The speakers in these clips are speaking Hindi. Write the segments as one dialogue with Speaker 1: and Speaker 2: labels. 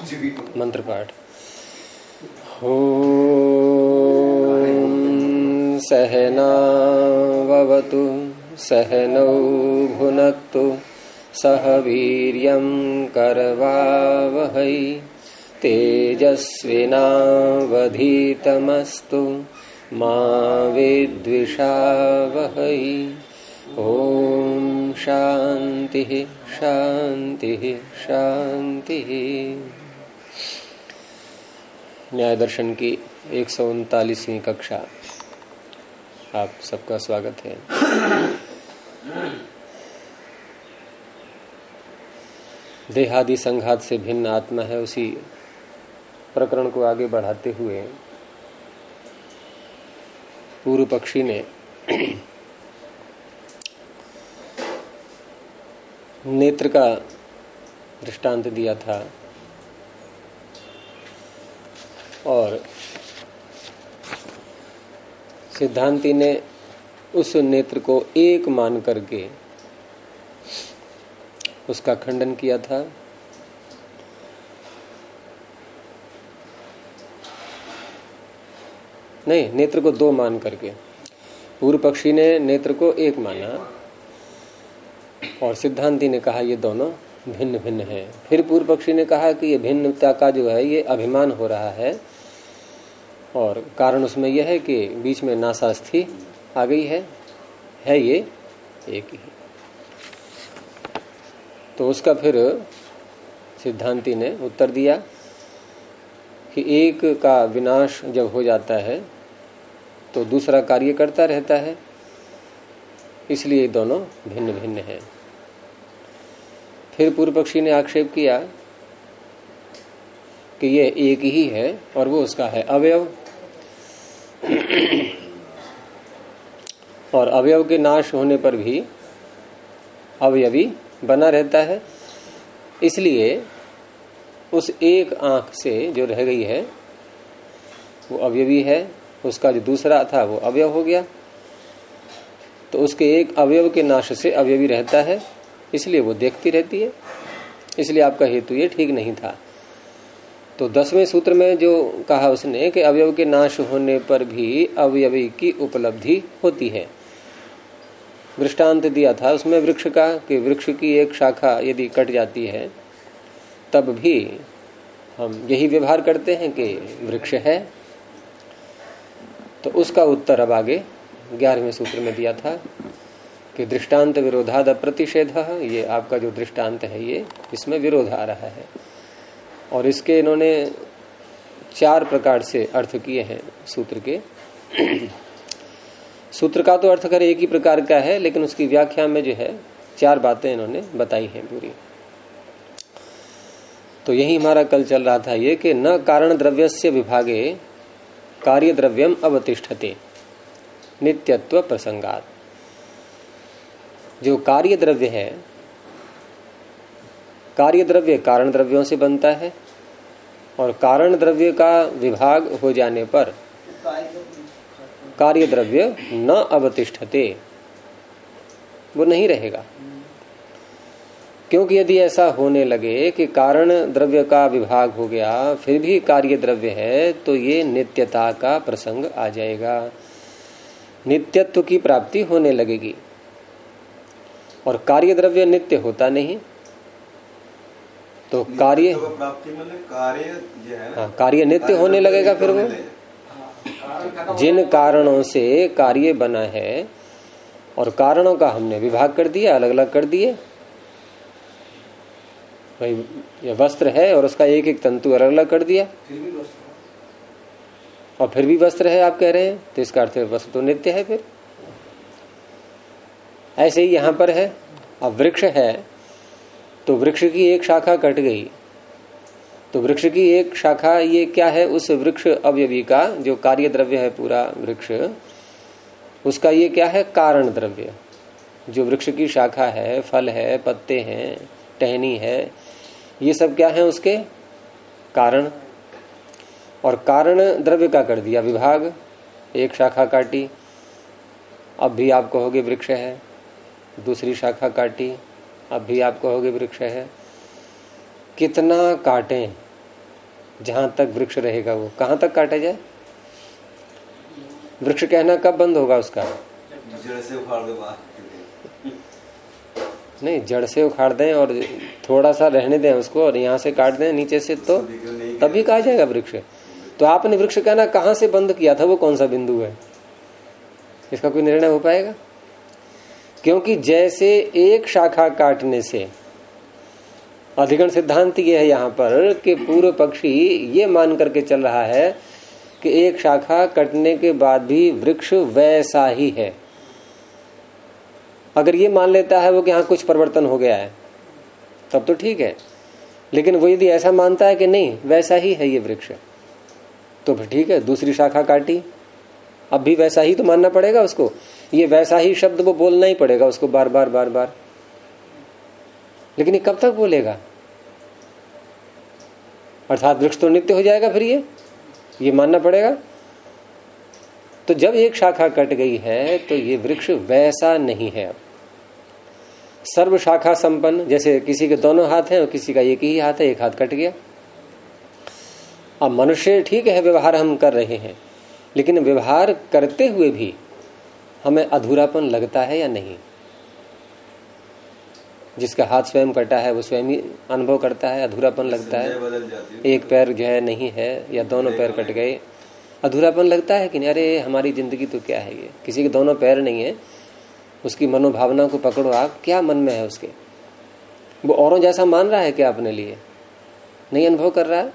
Speaker 1: मंत्र पाठ। ओम सहनावतु सहनौ भुनक्तु सह वीर्यं करवावहै तेजस्विनावधीतमस्तु मा विद्विषावहै। ओम शांति शांति शांति। न्याय दर्शन की 139वीं कक्षा आप सबका स्वागत है। देहादि संघात से भिन्न आत्मा है, उसी प्रकरण को आगे बढ़ाते हुए पूर्व पक्षी ने नेत्र का दृष्टांत दिया था और सिद्धांती ने उस नेत्र को एक मान करके उसका खंडन किया था। नहीं, नेत्र को दो मान करके। पूर्व पक्षी ने नेत्र को एक माना और सिद्धांती ने कहा ये दोनों भिन्न भिन्न हैं। फिर पूर्व पक्षी ने कहा कि ये भिन्नता का जो है ये अभिमान हो रहा है और कारण उसमें यह है कि बीच में नासास्थी आ गई है ये एक ही। तो उसका फिर सिद्धांती ने उत्तर दिया कि एक का विनाश जब हो जाता है तो दूसरा कार्य करता रहता है, इसलिए दोनों भिन्न भिन्न हैं। फिर पूर्व पक्षी ने आक्षेप किया कि ये एक ही है और वो उसका है अवयव, और अवयव के नाश होने पर भी अवयवी बना रहता है, इसलिए उस एक आंख से जो रह गई है वो अवयवी है, उसका जो दूसरा था वो अवयव हो गया। तो उसके एक अवयव के नाश से अवयवी रहता है, इसलिए वो देखती रहती है, इसलिए आपका हेतु ये ठीक नहीं था। तो 10वें सूत्र में जो कहा उसने कि अवयव के नाश होने पर भी अवयवी की उपलब्धि होती है, दृष्टांत दिया था उसमें वृक्ष का कि वृक्ष की एक शाखा यदि कट जाती है तब भी हम यही व्यवहार करते हैं कि वृक्ष है। तो उसका उत्तर अब आगे 11वें सूत्र में दिया था कि दृष्टांत विरोधाद अप्रतिषेधः, ये आपका जो दृष्टांत है ये इसमें विरोध आ रहा है। और इसके इन्होंने 4 प्रकार से अर्थ किए हैं सूत्र के। सूत्र का तो अर्थ कर एक ही प्रकार का है, लेकिन उसकी व्याख्या में जो है 4 बातें इन्होंने बताई हैं पूरी। तो यही हमारा कल चल रहा था ये कि न कारण द्रव्यस्य विभागे कार्य द्रव्यम अवतिष्ठते नित्यत्व प्रसंगात। जो कार्य द्रव्य है, कार्य द्रव्य कारण द्रव्यों से बनता है और कारण द्रव्य का विभाग हो जाने पर कार्य द्रव्य न अवतिष्ठते, वो नहीं रहेगा। क्योंकि यदि ऐसा होने लगे कि कारण द्रव्य का विभाग हो गया फिर भी कार्य द्रव्य है तो ये नित्यता का प्रसंग आ जाएगा, नित्यत्व की प्राप्ति होने लगेगी। और कार्य द्रव्य नित्य होता नहीं, तो कार्य प्राप्ति मतलब कार्य नित्य होने लगेगा। फिर वो जिन कारणों से कार्य बना है और कारणों का हमने विभाग कर दिया, अलग अलग कर दिए। भाई ये वस्त्र है और उसका एक एक तंतु अलग अलग कर दिया, और फिर भी वस्त्र है आप कह रहे हैं, तो इसका अर्थ वस्त्र तो नित्य है। फिर ऐसे ही यहां पर है, अब वृक्ष है तो वृक्ष की एक शाखा कट गई, तो वृक्ष की एक शाखा ये क्या है, उस वृक्ष अवयवी का जो कार्य द्रव्य है पूरा वृक्ष, उसका ये क्या है, कारण द्रव्य। जो वृक्ष की शाखा है, फल है, पत्ते हैं, टहनी है, ये सब क्या है उसके कारण। और कारण द्रव्य का कर दिया विभाग, एक शाखा काटी, अब भी आप कहोगे वृक्ष है, दूसरी शाखा काटी, अब भी आप कहोगे वृक्ष है। कितना काटें जहां तक वृक्ष रहेगा वो कहां तक काटा जाए? वृक्ष कहना कब बंद होगा उसका?
Speaker 2: जड़ से उखाड़ दो बाहर।
Speaker 1: नहीं, जड़ से उखाड़ दें और थोड़ा सा रहने दें उसको और यहाँ से काट दें नीचे से, तो तभी कहा जाएगा वृक्ष। तो आपने वृक्ष कहना कहां से बंद किया था, वो कौन सा बिंदु है, इसका कोई निर्णय हो पाएगा? क्योंकि जैसे एक शाखा काटने से, अधिकरण सिद्धांत ये है यहाँ पर कि पूर्व पक्षी ये मान करके चल रहा है कि एक शाखा कटने के बाद भी वृक्ष वैसा ही है। अगर ये मान लेता है वो कि यहाँ कुछ परिवर्तन हो गया है तब तो ठीक है, लेकिन वो यदि ऐसा मानता है कि नहीं वैसा ही है ये वृक्ष, तो फिर ठीक है, दूसरी शाखा काटी, अब भी वैसा ही तो मानना पड़ेगा उसको। ये वैसा ही शब्द वो बोलना ही पड़ेगा उसको बार बार बार बार। लेकिन ये कब तक बोलेगा? अर्थात वृक्ष तो नित्य हो जाएगा, फिर ये मानना पड़ेगा। तो जब एक शाखा कट गई है तो ये वृक्ष वैसा नहीं है। अब सर्व शाखा संपन्न, जैसे किसी के दोनों हाथ हैं और किसी का एक ही हाथ है, एक हाथ कट गया। अब मनुष्य ठीक है, व्यवहार हम कर रहे हैं, लेकिन व्यवहार करते हुए भी हमें अधूरापन लगता है या नहीं? जिसका हाथ स्वयं कटा है वो स्वयं ही अनुभव करता है, अधूरापन लगता है। एक पैर जो है नहीं है या दोनों पैर कट गए, अधूरापन लगता है कि नहीं? अरे हमारी जिंदगी तो क्या है ये, किसी के दोनों पैर नहीं है, उसकी मनोभावना को पकड़ो आप, क्या मन में है उसके, वो औरों जैसा मान रहा है क्या अपने लिए? नहीं अनुभव कर रहा है,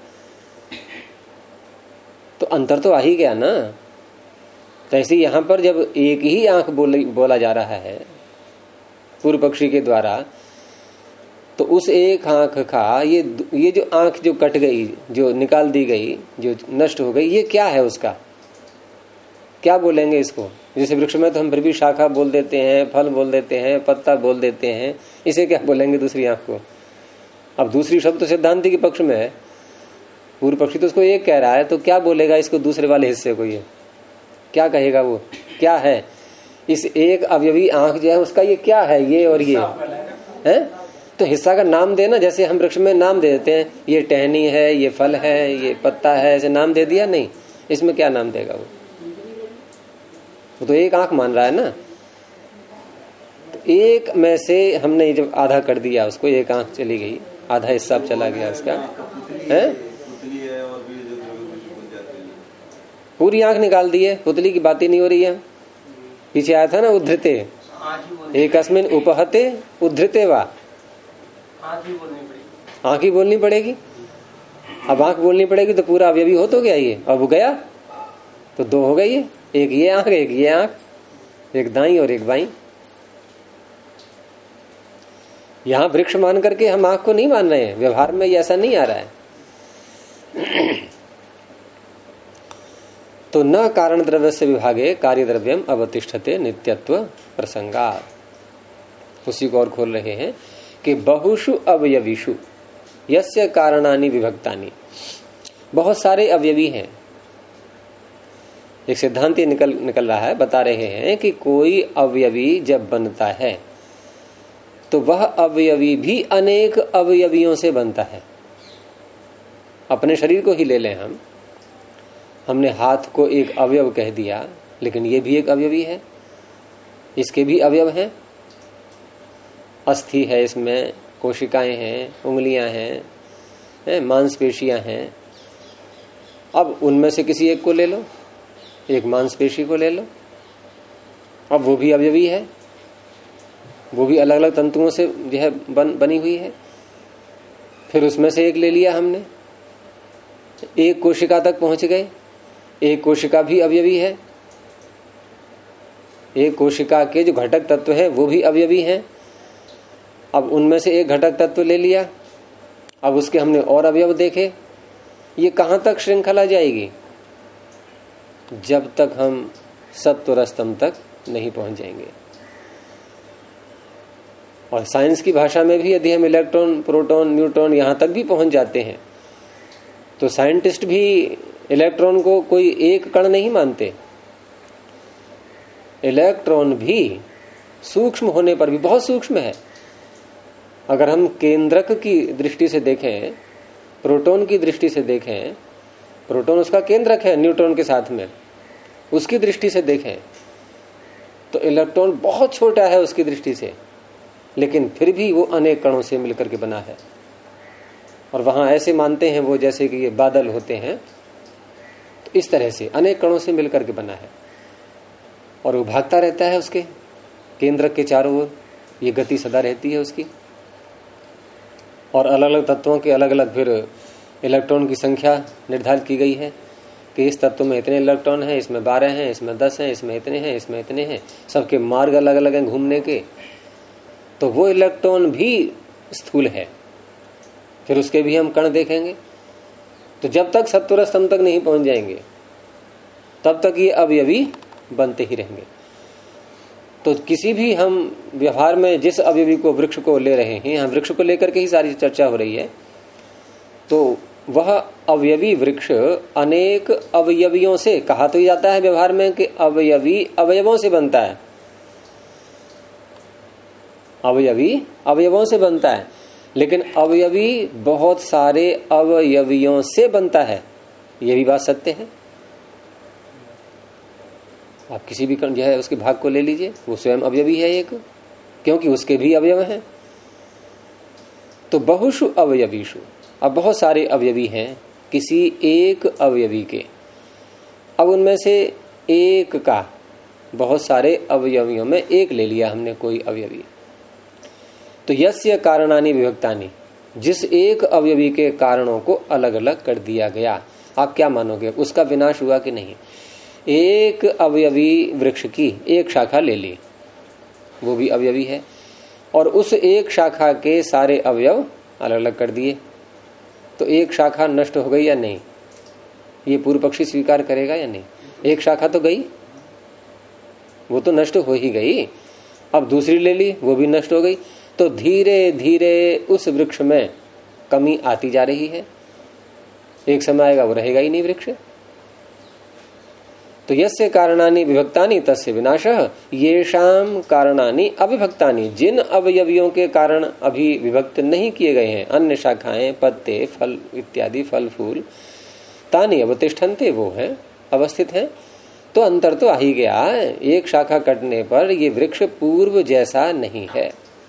Speaker 1: तो अंतर तो आ ही गया ना। तो ऐसे यहाँ पर जब एक ही आंख बोला जा रहा है पूर्व पक्षी के द्वारा, तो उस एक आंख का ये जो आंख जो कट गई, जो निकाल दी गई, जो नष्ट हो गई, ये क्या है? उसका क्या बोलेंगे इसको? जैसे वृक्ष में तो हम फिर भी शाखा बोल देते हैं, फल बोल देते हैं, पत्ता बोल देते हैं, इसे क्या बोलेंगे दूसरी आंख को? अब दूसरी शब्द तो सिद्धांति के पक्ष में है, पूर्व पक्षी तो उसको एक कह रहा है, तो क्या बोलेगा इसको दूसरे वाले हिस्से को? ये क्या कहेगा? वो क्या है? इस एक अवयवी आंख जो है उसका ये क्या है? ये और ये है, तो हिस्सा का नाम देना। जैसे हम वृक्ष में नाम दे देते हैं, ये टहनी है, ये फल है, ये पत्ता है, ऐसे नाम दे दिया। नहीं, इसमें क्या नाम देगा वो तो एक आंख मान रहा है ना। तो एक में से हमने जब आधा कर दिया उसको, एक आंख चली गई, आधा हिस्सा चला गया उसका, है पूरी आंख निकाल दी है, पुतली की बात ही नहीं हो रही है। पीछे आया था ना, उद्धृते एकस्मिन् उपहते उद्धृते वा, आंख ही बोलनी पड़ेगी। अब आंख बोलनी पड़ेगी तो पूरा अवयवी हो तो गया ये, अब गया तो दो हो गई है, एक ये आंख, एक ये आंख, एक दाई और एक बाई। यहां वृक्ष मान करके हम आंख को नहीं मान रहे हैं, व्यवहार में ऐसा नहीं आ रहा है। तो न कारण द्रव्य से विभागे कार्य द्रव्यम अवतिष्ठते नित्यत्व प्रसंगात। उसी को और खोल रहे हैं कि बहुषु अवयवीषु यस्य कारणानि विभक्तानि। बहुत सारे अवयवी हैं। एक सिद्धांत ये निकल रहा है, बता रहे हैं कि कोई अवयवी जब बनता है तो वह अवयवी भी अनेक अवयवियों से बनता है। अपने शरीर को ही ले लें हम, हमने हाथ को एक अवयव कह दिया, लेकिन ये भी एक अवयवी है, इसके भी अवयव हैं। अस्थि है, इसमें कोशिकाएं हैं, उंगलियां हैं, मांसपेशियां हैं। अब उनमें से किसी एक को ले लो, एक मांसपेशी को ले लो, अब वो भी अवयवी है, वो भी अलग अलग तंतुओं से जो है बनी हुई है। फिर उसमें से एक ले लिया हमने, एक कोशिका तक पहुंच गए, एक कोशिका भी अवयवी है, एक कोशिका के जो घटक तत्व है वो भी अवयवी हैं। अब उनमें से एक घटक तत्व ले लिया, अब उसके हमने और अवयव देखे। ये कहां तक श्रृंखला जाएगी? जब तक हम सत्व स्तंभ तक नहीं पहुंच जाएंगे। और साइंस की भाषा में भी यदि हम इलेक्ट्रॉन, प्रोटॉन, न्यूट्रॉन यहां तक भी पहुंच जाते हैं तो साइंटिस्ट भी इलेक्ट्रॉन को कोई एक कण नहीं मानते। इलेक्ट्रॉन भी सूक्ष्म होने पर भी बहुत सूक्ष्म है। अगर हम केंद्रक की दृष्टि से देखें प्रोटॉन की दृष्टि से देखें, प्रोटॉन उसका केंद्रक है न्यूट्रॉन के साथ में, उसकी दृष्टि से देखें तो इलेक्ट्रॉन बहुत छोटा है उसकी दृष्टि से, लेकिन फिर भी वो अनेक कणों से मिलकर के बना है। और वहां ऐसे मानते हैं वो जैसे कि ये बादल होते हैं, तो इस तरह से अनेक कणों से मिलकर के बना है और वो भागता रहता है उसके केंद्रक के चारों ओर, ये गति सदा रहती है उसकी। और अलग अलग तत्वों के अलग अलग फिर इलेक्ट्रॉन की संख्या निर्धारित की गई है कि इस तत्व में इतने इलेक्ट्रॉन हैं, इसमें 12 हैं, इसमें 10 हैं, इसमें इतने हैं, इसमें इतने हैं, सबके मार्ग अलग अलग हैं घूमने के। तो वो इलेक्ट्रॉन भी स्थूल है, फिर उसके भी हम कण देखेंगे। तो जब तक सत्वर स्तंभ तक नहीं पहुंच जाएंगे तब तक ये अवयवी बनते ही रहेंगे। तो किसी भी हम व्यवहार में जिस अवयवी को, वृक्ष को ले रहे हैं, यहाँ वृक्ष को लेकर के ही सारी चर्चा हो रही है, तो वह अवयवी वृक्ष अनेक अवयवियों से, कहा तो जाता है व्यवहार में कि अवयवी अवयवों से बनता है, अवयवी अवयवों से बनता है, लेकिन अवयवी बहुत सारे अवयवियों से बनता है, यह भी बात सत्य है। आप किसी भी कण जो है उसके भाग को ले लीजिए, वो स्वयं अवयवी है एक, क्योंकि उसके भी अवयव हैं। तो बहुषु अवयवीषु, अब बहुत सारे अवयवी हैं किसी एक अवयवी के। अब उनमें से एक का, बहुत सारे अवयवियों में एक ले लिया हमने कोई अवयवी, तो यस्य कारणानि विभक्तानि, जिस एक अवयवी के कारणों को अलग अलग कर दिया गया। आप क्या मानोगे, उसका विनाश हुआ कि नहीं? एक अवयवी वृक्ष की एक शाखा ले ली, वो भी अवयवी है, और उस एक शाखा के सारे अवयव अलग अलग कर दिए, तो एक शाखा नष्ट हो गई या नहीं? ये पूर्व पक्षी स्वीकार करेगा या नहीं? एक शाखा तो गई, वो तो नष्ट हो ही गई। अब दूसरी ले ली, वो भी नष्ट हो गई। तो धीरे धीरे उस वृक्ष में कमी आती जा रही है, एक समय आएगा वो रहेगा ही नहीं वृक्ष। तो यस्य कारणानि विभक्तानि तस्य विनाशः, येषाम कारणानि अविभक्तानि, जिन अवयवियों के कारण अभी विभक्त नहीं किए गए हैं, अन्य शाखाएं, पत्ते, फल इत्यादि, फल फूल, तानि अवतिष्ठन्ते, वो है अवस्थित है। तो अंतर तो आ ही गया, एक शाखा कटने पर ये वृक्ष पूर्व जैसा नहीं है।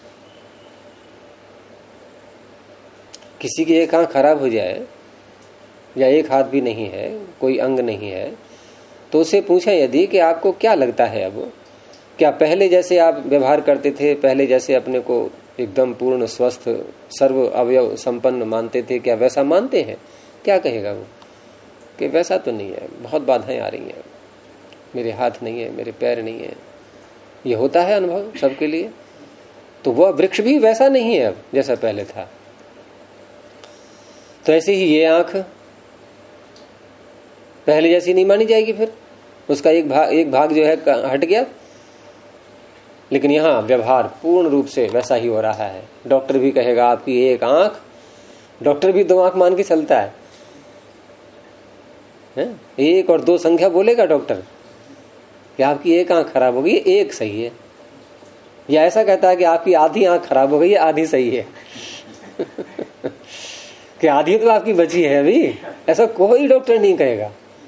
Speaker 1: किसी की एक आंख खराब हो जाए या एक हाथ भी नहीं है, कोई अंग नहीं है, तो उसे पूछें यदि कि आपको क्या लगता है, अब क्या पहले जैसे आप व्यवहार करते थे, पहले जैसे अपने को एकदम पूर्ण स्वस्थ सर्व अवयव संपन्न मानते थे, क्या वैसा मानते हैं? क्या कहेगा वो कि वैसा तो नहीं है, बहुत बाधाएं आ रही हैं, मेरे हाथ नहीं है, मेरे पैर नहीं है। ये होता है अनुभव सबके लिए। तो वह वृक्ष भी वैसा नहीं है अब जैसा पहले था। तो ऐसे ही ये आंख पहले जैसी नहीं मानी जाएगी, फिर उसका एक भाग जो है हट गया, लेकिन यहाँ व्यवहार पूर्ण रूप से वैसा ही हो रहा है। डॉक्टर भी कहेगा आपकी एक आंख, डॉक्टर भी 2 आंख मान के चलता है, 1 और 2 संख्या बोलेगा डॉक्टर कि आपकी एक आंख खराब हो गई, एक सही है, या ऐसा कहता है कि आपकी आधी आंख खराब हो गई है, आधी सही है कि आधी तो आपकी बची है अभी, ऐसा कोई डॉक्टर नहीं कहेगा।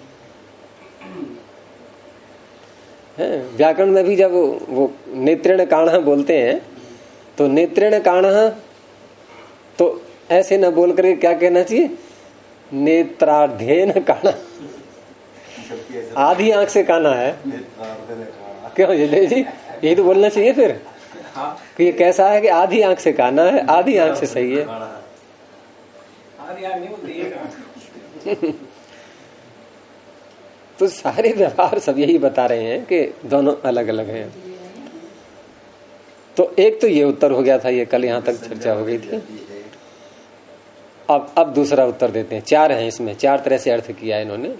Speaker 1: व्याकरण में भी जब वो नेत्रेण काणः बोलते हैं, तो नेत्रेण काणः तो ऐसे न बोल करके क्या कहना चाहिए, नेत्रार्धेन काणः, आधी आंख से काना है। क्यों जय जी, यही तो बोलना चाहिए फिर कि ये कैसा है कि आधी आंख से काना है, आधी आंख से सही है। तो सारे व्यवहार सब यही बता रहे हैं कि दोनों अलग अलग हैं। तो एक तो ये उत्तर हो गया था, ये कल यहां तक चर्चा हो गई थी। अब दूसरा उत्तर देते हैं। 4 हैं इसमें, 4 तरह से अर्थ किया इन्होंने।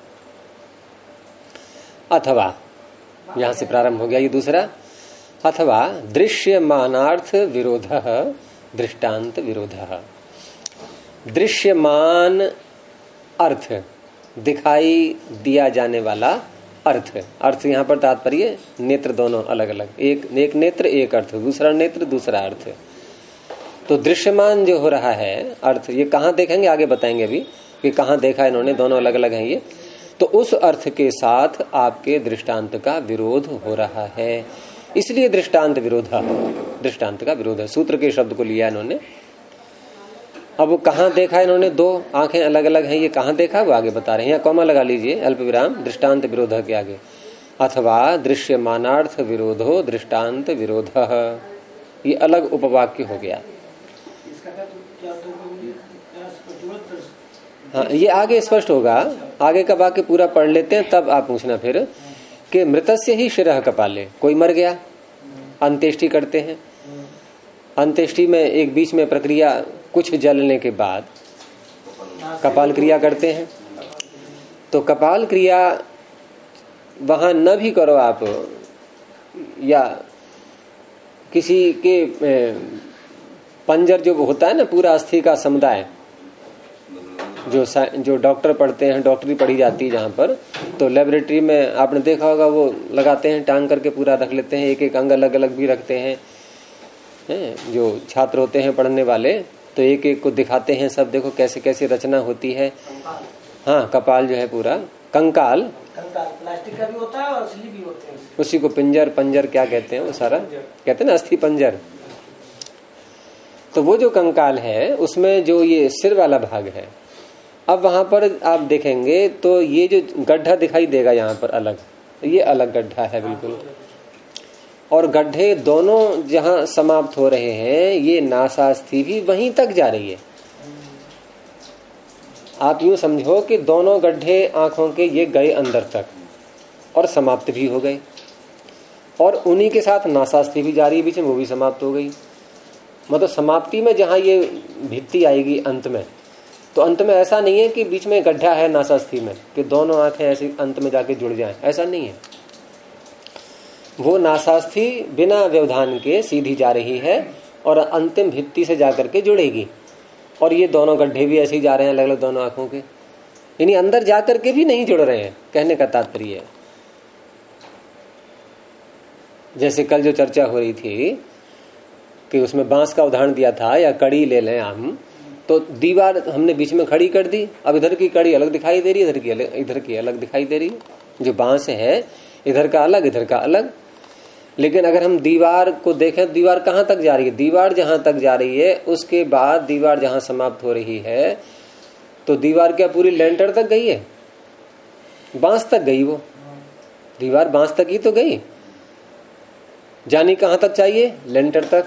Speaker 1: अथवा, यहां से प्रारंभ हो गया ये दूसरा। अथवा दृश्यमानार्थ विरोधः दृष्टांत विरोधः। दृश्यमान अर्थ, दिखाई दिया जाने वाला अर्थ, अर्थ यहां पर तात्पर्य नेत्र दोनों अलग अलग, एक नेत्र एक अर्थ, दूसरा नेत्र दूसरा अर्थ। तो दृश्यमान जो हो रहा है अर्थ, ये कहाँ देखेंगे आगे बताएंगे अभी कि कहाँ देखा इन्होंने, दोनों अलग अलग हैं ये। तो उस अर्थ के साथ आपके दृष्टांत का विरोध हो रहा है, इसलिए दृष्टांत विरोध, दृष्टांत का विरोध है। सूत्र के शब्द को लिया इन्होंने। अब वो कहाँ देखा इन्होंने, दो आंखें अलग अलग हैं, ये कहाँ देखा वो आगे बता रहे हैं। यहाँ कॉमा लगा लीजिए, अल्प विराम, दृष्टांत विरोध के आगे, अथवा दृश्यमानार्थ विरोधो दृष्टांत विरोध, ये अलग उपवाक्य हो गया। हाँ, ये आगे स्पष्ट होगा, आगे का वाक्य पूरा पढ़ लेते हैं तब आप पूछना फिर कि मृतस्य ही शिरः कपाले, कोई मर गया, अंत्येष्टि करते हैं। अंत्येष्टि में एक बीच में प्रक्रिया, कुछ जलने के बाद कपाल क्रिया करते हैं। तो कपाल क्रिया वहां न भी करो आप, या किसी के पंजर जो होता है ना पूरा अस्थि का समुदाय, जो डॉक्टर पढ़ते हैं, डॉक्टरी पढ़ी जाती है जहां पर, तो लेबोरेटरी में आपने देखा होगा वो लगाते हैं, टांग करके पूरा रख लेते हैं, एक एक अंग अलग अलग भी रखते हैं। जो छात्र होते हैं पढ़ने वाले तो एक एक को दिखाते हैं, सब देखो कैसे कैसे रचना होती है। हाँ, कपाल जो है पूरा, कंकाल
Speaker 3: प्लास्टिक का भी होता है और असली भी होते हैं,
Speaker 1: उसी को पिंजर पंजर क्या कहते हैं, वो सारा कहते हैं ना, अस्थि पंजर। तो वो जो कंकाल है उसमें जो ये सिर वाला भाग है, अब वहां पर आप देखेंगे तो ये जो गड्ढा दिखाई देगा यहाँ पर अलग, ये अलग गड्ढा है बिल्कुल। और गड्ढे दोनों जहां समाप्त हो रहे हैं, ये नासास्थि भी वहीं तक जा रही है। आप यूं समझो कि दोनों गड्ढे आंखों के ये गए अंदर तक और समाप्त भी हो गए, और उन्हीं के साथ नासास्थि भी जा रही है बीच में, वो भी समाप्त हो गई। मतलब समाप्ति में जहां ये भित्ति आएगी अंत में, तो अंत में ऐसा नहीं है कि बीच में गड्ढा है नासास्थि में कि दोनों आंखें ऐसे अंत में जाके जुड़ जाएं, ऐसा नहीं है। वो नासास्थि बिना व्यवधान के सीधी जा रही है और अंतिम भित्ति से जाकर के जुड़ेगी, और ये दोनों गड्ढे भी ऐसे ही जा रहे हैं अलग अलग दोनों आंखों के, यानी अंदर जाकर के भी नहीं जुड़ रहे हैं, कहने का तात्पर्य है। जैसे कल जो चर्चा हो रही थी कि उसमें बांस का उदाहरण दिया था, या कड़ी ले लें हम, तो दीवार हमने बीच में खड़ी कर दी, अब इधर की कड़ी अलग दिखाई दे रही है, इधर की अलग दिखाई दे रही है। जो बांस है इधर का अलग, इधर का अलग। लेकिन अगर हम दीवार को देखें, दीवार कहाँ तक जा रही है, दीवार जहां तक जा रही है उसके बाद दीवार जहां समाप्त हो रही है, तो दीवार क्या पूरी लेंटर तक गई है, बांस तक गई, वो दीवार बांस तक ही तो गई, जानी कहां तक चाहिए, लेंटर तक।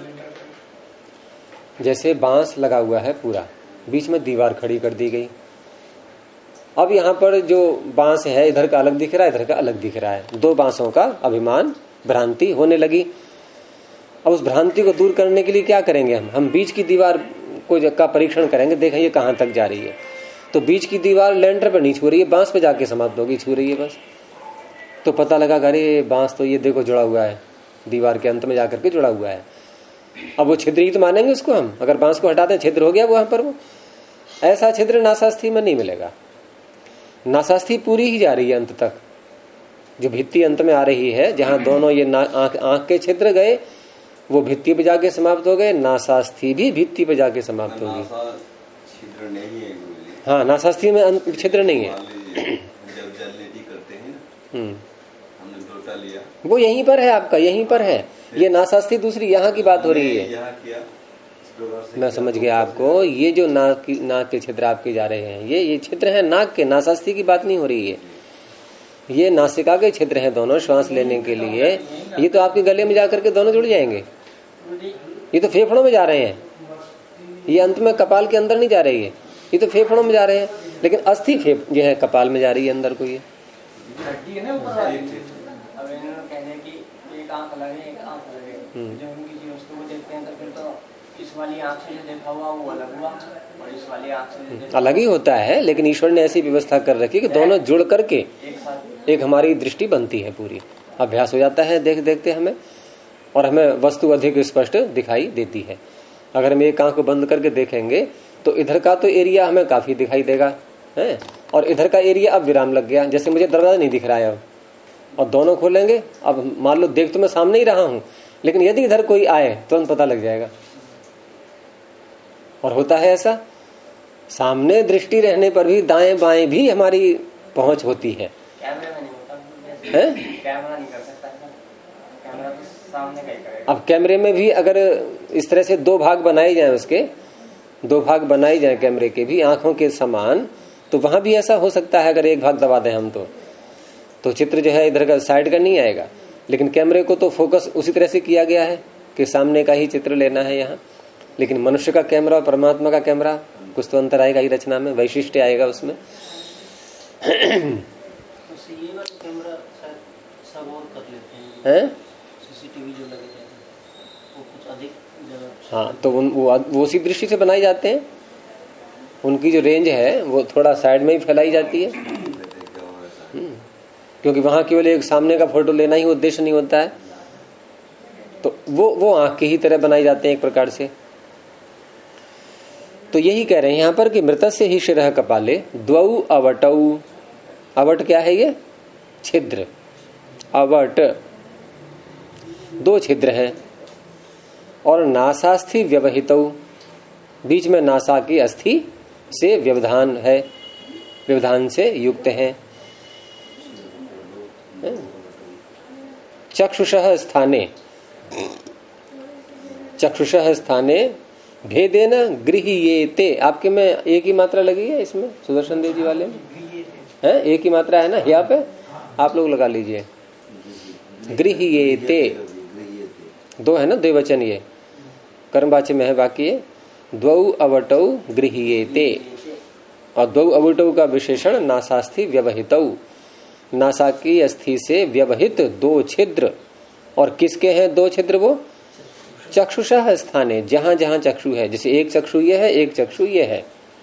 Speaker 1: जैसे बांस लगा हुआ है पूरा, बीच में दीवार खड़ी कर दी गई, अब यहाँ पर जो बांस है इधर का अलग दिख रहा है, इधर का अलग दिख रहा है, दो बांसों का अभिमान, भ्रांति होने लगी। अब उस भ्रांति को दूर करने के लिए क्या करेंगे हम बीच की दीवार को का परीक्षण करेंगे, देखें ये कहाँ तक जा रही है। तो बीच की दीवार लेंटर पर नहीं छू रही है, बांस पे जाके समाप्त होगी, छू रही है बस। तो पता लगा अरे बांस तो ये देखो जुड़ा हुआ है, दीवार के अंत में जाकर के जुड़ा हुआ है। अब वो छिद्र ही तो मानेंगे उसको हम, अगर बांस को हटाते हैं छिद्र हो गया वहां पर, वो ऐसा छिद्र नासास्थि में नहीं मिलेगा। नासास्थि पूरी ही जा रही है अंत तक, जो भित्ति अंत में आ रही है, जहां दोनों ये आंख के छिद्र गए वो भित्ति पे जाके समाप्त हो गए, नासास्थि भी भित्ति पे जाके समाप्त होगी।
Speaker 2: छिद्र नहीं है,
Speaker 1: हाँ, नासास्थि में छिद्र नहीं है।
Speaker 2: जब जलनेटी करते हैं हमने लोटा लिया,
Speaker 1: वो यहीं पर है आपका, यहीं पर है। ये नासास्थि दूसरी, यहाँ की बात हो रही है।
Speaker 2: यहाँ किया,
Speaker 1: मैं समझ गया आपको। ये जो नाक के छिद्र आपके जा रहे हैं, ये छिद्र है नाक के, नासास्थि की बात नहीं हो रही है। ये नासिका के छिद्र हैं दोनों, श्वास लेने के लिए। ये तो आपके गले में जाकर के दोनों जुड़ जाएंगे। ये तो फेफड़ों में जा रहे हैं, ये अंत में कपाल के अंदर नहीं जा रही है, ये तो फेफड़ों में जा रहे हैं। लेकिन अस्थि जो है कपाल में जा रही है अंदर को। ये
Speaker 3: इस वाली आंख से जो देखा हुआ वो अलग हुआ और इस वाली आंख से
Speaker 1: अलग ही होता है, लेकिन ईश्वर ने ऐसी व्यवस्था कर रखी कि दोनों जुड़ करके एक हमारी दृष्टि बनती है, पूरी अभ्यास हो जाता है देख देखते हमें, और हमें वस्तु अधिक स्पष्ट दिखाई देती है। अगर हम एक आंख को बंद करके देखेंगे तो इधर का तो एरिया हमें काफी दिखाई देगा है, और इधर का एरिया अब विराम लग गया। जैसे मुझे दरवाजा नहीं दिख रहा है अब, और दोनों खोलेंगे, अब मान लो देख तो मैं सामने ही रहा हूं, लेकिन यदि इधर कोई आए तुरंत पता लग जाएगा। और होता है ऐसा, सामने दृष्टि रहने पर भी दाएं बाएं भी हमारी पहुंच होती है।
Speaker 3: कैमरे में नहीं होता
Speaker 1: है?
Speaker 3: कैमरा नहीं कर सकता, कैमरा तो सामने का ही करेगा।
Speaker 1: अब कैमरे में भी अगर इस तरह से दो भाग बनाए जाएं, उसके दो भाग बनाए जाएं कैमरे के भी आंखों के समान, तो वहां भी ऐसा हो सकता है। अगर एक भाग दबा दें हम तो चित्र जो है इधर का साइड का नहीं आएगा। लेकिन कैमरे को तो फोकस उसी तरह से किया गया है कि सामने का ही चित्र लेना है यहाँ। लेकिन मनुष्य का कैमरा और परमात्मा का कैमरा कुछ तो अंतर आएगा ही, रचना में वैशिष्ट्य आएगा उसमें।
Speaker 4: ये वाला कैमरा शायद सब और कर लेते हैं, सीसीटीवी जो लगे हैं वो कुछ अधिक जगह।
Speaker 1: हाँ, तो वो उसी दृष्टि से बनाए जाते हैं। उनकी जो रेंज है वो थोड़ा साइड में ही फैलाई जाती है, क्योंकि वहां केवल एक सामने का फोटो लेना ही उद्देश्य नहीं होता है। तो वो आंख की ही तरह बनाए जाते हैं एक प्रकार से। तो यही कह रहे हैं यहां पर कि मृतस्य ही शिरः कपाले द्वौ अवटौ। अवट क्या है? ये छिद्र। अवट दो छिद्र हैं। और नासास्थि व्यवहितौ, बीच में नासा की अस्थि से व्यवधान है, व्यवधान से युक्त है। चक्षुषः स्थाने, चक्षुषः स्थाने भेदेन गृह्येते। आपके में एक ही मात्रा लगी है इसमें, सुदर्शन देव जी वाले में है एक ही मात्रा है ना, यहाँ पे आप लोग लगा लीजिए। गृह्येते दो है ना, द्विवचन, ये कर्मवाच्य में है। बाकी ये द्वौ अवटौ गृह्येते, और द्वौ अवटौ का विशेषण नासास्थि व्यवहितौ, नासा की अस्थि से व्यवहित दो छिद्र। और किसके हैं दो छिद्र? वो चक्षुषः स्थाने, जहां जहां चक्षु है। जैसे एक चक्षु ये है, एक चक्षु ये है,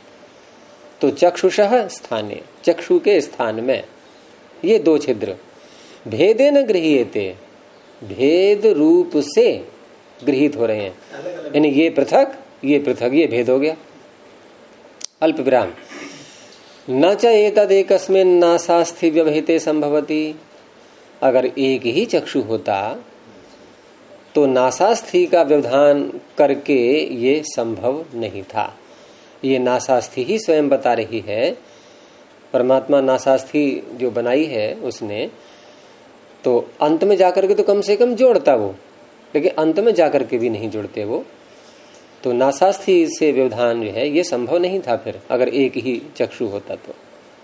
Speaker 1: तो चक्षुषः स्थाने, चक्षु के स्थान में ये दो छिद्र। भेदेन गृह्येते, भेद रूप से गृहीत हो रहे हैं, यानी ये पृथक ये पृथक, ये भेद हो गया। अल्प विराम। न च एतद् एकस्मिन् नासास्थि व्यवहिते संभवति। अगर एक ही चक्षु होता तो नासास्थि का व्यवधान करके ये संभव नहीं था। ये नासास्थि ही स्वयं बता रही है। परमात्मा नासास्थि जो बनाई है उसने, तो अंत में जाकर के तो कम से कम जोड़ता वो, लेकिन अंत में जाकर के भी नहीं जोड़ते वो। तो नासास्थि से व्यवधान जो है ये संभव नहीं था फिर, अगर एक ही चक्षु होता तो।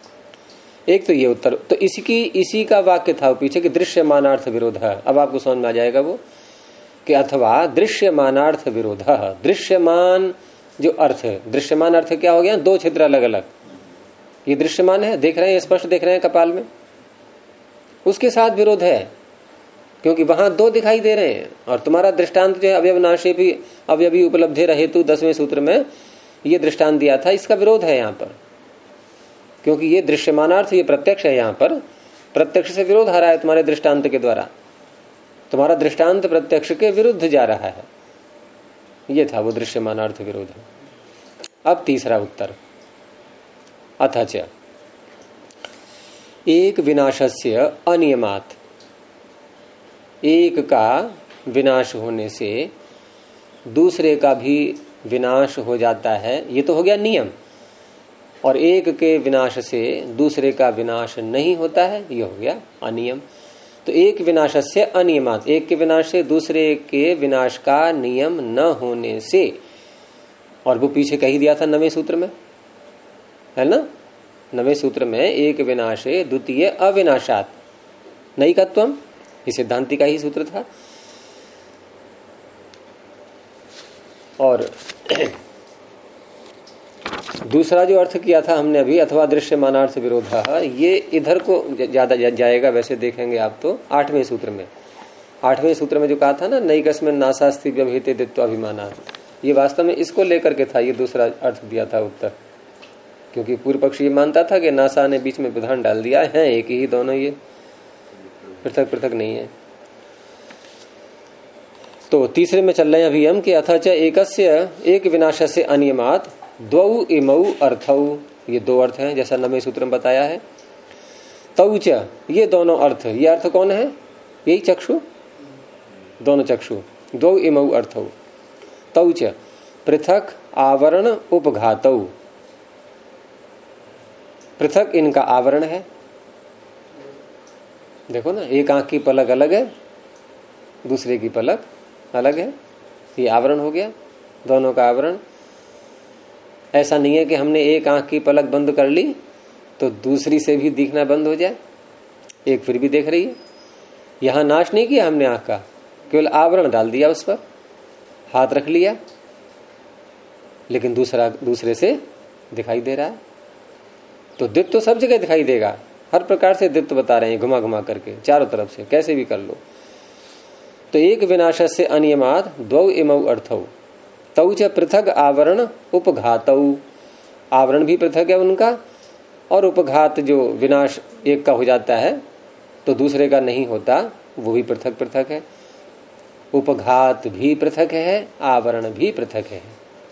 Speaker 1: एक तो ये उत्तर। तो इसी का वाक्य था पीछे कि दृश्यमानार्थ विरोध। अब आपको समझ में आ जाएगा वो कि अथवा दृश्यमानार्थ विरोध। दृश्यमान जो अर्थ, दृश्यमान अर्थ क्या हो गया? दो छिद्र अलग अलग। ये दृश्यमान है, देख रहे हैं, स्पष्ट देख रहे हैं कपाल में, उसके साथ विरोध है, क्योंकि वहां दो दिखाई दे रहे हैं। और तुम्हारा दृष्टांत जो है अवयवनाशी भी अवयवी उपलब्धि हेतु 10वें सूत्र में ये दृष्टांत दिया था, इसका विरोध है यहाँ पर, क्योंकि ये दृश्यमानार्थ ये प्रत्यक्ष है। यहाँ पर प्रत्यक्ष से विरोध आ रहा है तुम्हारे दृष्टांत के द्वारा, तुम्हारा दृष्टांत प्रत्यक्ष के विरुद्ध जा रहा है। ये था वो दृश्यमानार्थ विरोध। अब तीसरा उत्तर, अथच एक विनाशस्य अनियमात्, एक का विनाश होने से दूसरे का भी विनाश हो जाता है, ये तो हो गया नियम। और एक के विनाश से दूसरे का विनाश नहीं होता है, ये हो गया अनियम। तो एक विनाशस्य अनियमात्, एक के विनाश से दूसरे के विनाश का नियम न होने से, और वो पीछे कही दिया था 9वें सूत्र में, है ना। 9वें सूत्र में एक विनाशे द्वितीय अविनाशात् नैकत्वम्, ये सिद्धांति का ही सूत्र था। और दूसरा जो अर्थ किया था हमने अभी, अथवा दृश्यमानार्थ विरोध, ये इधर को ज्यादा जाएगा। वैसे देखेंगे आप तो 8वें सूत्र में, 8वें सूत्र में जो कहा था ना, नैकस्मिन् नासास्ति व्यवहिते दित्वाभिमानात्, ये वास्तव में इसको लेकर के था, ये दूसरा अर्थ दिया था उत्तर। क्योंकि पूर्व पक्षी ये मानता था कि नासा ने बीच में विधान डाल दिया है, एक ही दोनों, ये पृथक पृथक नहीं है। तो तीसरे में चल रहे हैं अभी हम कि अथच एकस्य एक विनाशस्य अनियमात् द्वौ इमौ अर्थौ, ये दो अर्थ हैं जैसा 9वें सूत्र में बताया है। तौच, ये दोनों अर्थ, ये अर्थ कौन है? यही चक्षु, दोनों चक्षु। द्वौ इमौ अर्थौ तौच, पृथक आवरण उपघातौ, पृथक इनका आवरण है। देखो ना, एक आंख की पलक अलग है, दूसरे की पलक अलग है, ये आवरण हो गया दोनों का आवरण। ऐसा नहीं है कि हमने एक आंख की पलक बंद कर ली तो दूसरी से भी दिखना बंद हो जाए, एक फिर भी देख रही है। यहां नाश नहीं किया हमने आंख का, केवल आवरण डाल दिया उस पर, हाथ रख लिया, लेकिन दूसरा दूसरे से दिखाई दे रहा है। तो दीप्त तो सब जगह दिखाई देगा, हर प्रकार से दीप्त बता रहे हैं, घुमा घुमा करके चारों तरफ से, कैसे भी कर लो। तो एक विनाश से अनियमात द्वौ इमौ अर्थौ तौ च पृथक आवरण उपघातौ, आवरण भी पृथक है उनका, और उपघात जो विनाश एक का हो जाता है तो दूसरे का नहीं होता, वो भी पृथक पृथक है। उपघात भी पृथक है, आवरण भी पृथक है।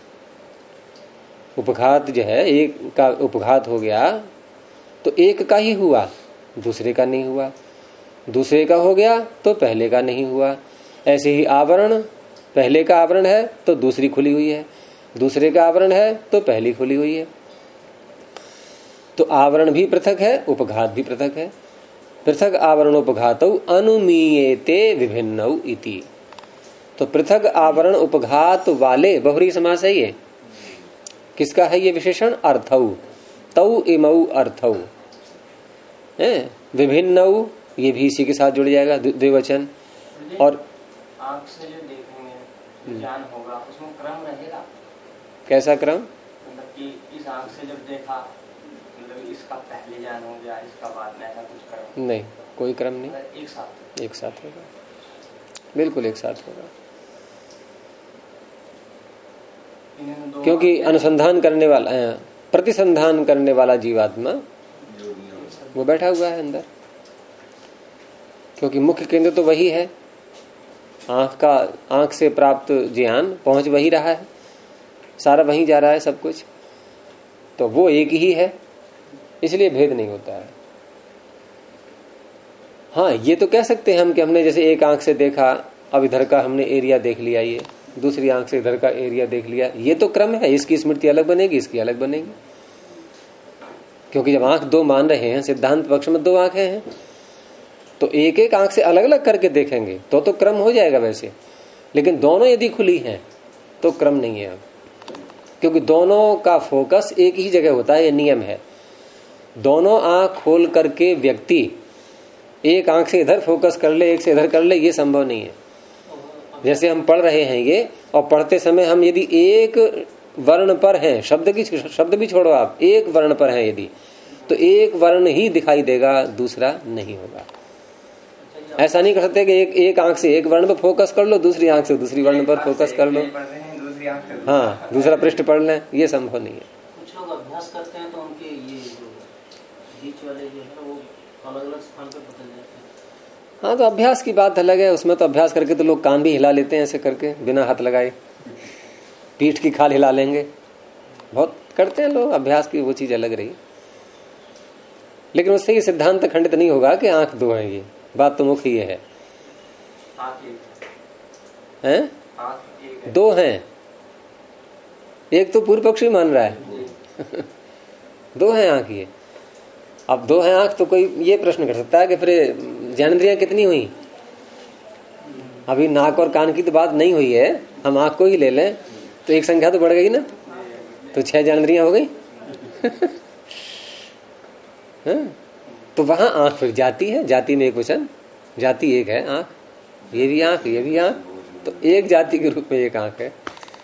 Speaker 1: उपघात जो है, एक का उपघात हो गया तो एक का ही हुआ, दूसरे का नहीं हुआ, दूसरे का हो गया तो पहले का नहीं हुआ। ऐसे ही आवरण, पहले का आवरण है तो दूसरी खुली हुई है, दूसरे का आवरण है तो पहली खुली हुई है। तो आवरण भी पृथक है, उपघात भी पृथक है। पृथक आवरण उपघातौ अनुमीयते विभिन्नौ इति। तो पृथक आवरण उपघात वाले बहुरी समास है ये। किसका है ये विशेषण? अर्थौ, तौ इमौ अर्थौ। विभिन्नौ ये भी इसी के साथ जुड़ जाएगा, द्विवचन। और
Speaker 3: आंख से जो देखेंगे ज्ञान होगा, उसमें क्रम रहेगा। कैसा क्रम? मतलब कि इस आंख से जब देखा, मतलब इसका पहले ज्ञान हो गया, इसका बाद में, ऐसा कुछ क्रम
Speaker 1: नहीं, कोई क्रम नहीं, एक साथ होगा, बिल्कुल एक साथ होगा। क्योंकि अनुसंधान करने वाला, प्रतिसंधान करने वाला जीवात्मा वो बैठा हुआ है अंदर, क्योंकि मुख्य केंद्र तो वही है। आंख से प्राप्त ज्ञान पहुंच वही रहा है, सारा वहीं जा रहा है सब कुछ, तो वो एक ही है, इसलिए भेद नहीं होता है। हाँ, ये तो कह सकते हैं हम कि हमने जैसे एक आंख से देखा, अब इधर का हमने एरिया देख लिया, ये दूसरी आंख से इधर का एरिया देख लिया, ये तो क्रम है। इसकी स्मृति अलग बनेगी, इसकी अलग बनेगी, क्योंकि जब आंख दो मान रहे हैं, सिद्धांत पक्ष में दो आंखें हैं, तो एक एक आंख से अलग अलग करके देखेंगे तो क्रम हो जाएगा वैसे। लेकिन दोनों यदि खुली हैं तो क्रम नहीं है अब, क्योंकि दोनों का फोकस एक ही जगह होता है, ये नियम है। दोनों आंख खोल करके व्यक्ति एक आंख से इधर फोकस कर ले, एक से इधर कर ले, ये संभव नहीं है। जैसे हम पढ़ रहे हैं ये, और पढ़ते समय हम यदि एक वर्ण पर हैं, शब्द भी छोड़ो आप, एक वर्ण पर हैं यदि, तो एक वर्ण ही दिखाई देगा, दूसरा नहीं होगा। ऐसा नहीं कर सकते कि एक आंख से एक वर्ण पर फोकस कर लो, दूसरी आंख से दूसरी वर्ण पर फोकस कर लो, हाँ, दूसरा पृष्ठ पढ़ लें, ये संभव नहीं है।
Speaker 4: कुछ लोग अभ्यास करते हैं तो उनके ये बीच वाले जो है वो अलग अलग स्थान पर बदल जाते हैं।
Speaker 1: हाँ, तो अभ्यास की बात अलग है, उसमें तो अभ्यास करके तो लोग कान भी हिला लेते हैं ऐसे करके, बिना हाथ लगाए, पीठ की खाल हिला लेंगे, बहुत करते हैं लोग अभ्यास की, वो चीज अलग रही। लेकिन उससे ये सिद्धांत खंडित नहीं होगा कि आंख दो है, ये बात तो मुख्य ये है। हैं? दो हैं, एक तो पूर्व पक्षी मान रहा है दो हैं आंख ये। अब दो हैं आंख तो कोई ये प्रश्न कर सकता है कि फिर ज्ञानेंद्रियां कितनी हुई? अभी नाक और कान की तो बात नहीं हुई है, हम आंख को ही ले लें तो एक संख्या तो बढ़ गई ना, तो 6 ज्ञानेंद्रियां हो गई तो वहां आंख फिर जाती है, जाति में एक वचन, जाति एक है आंख, ये भी आंख, ये भी आंख, तो एक जाति के रूप में एक आंख है।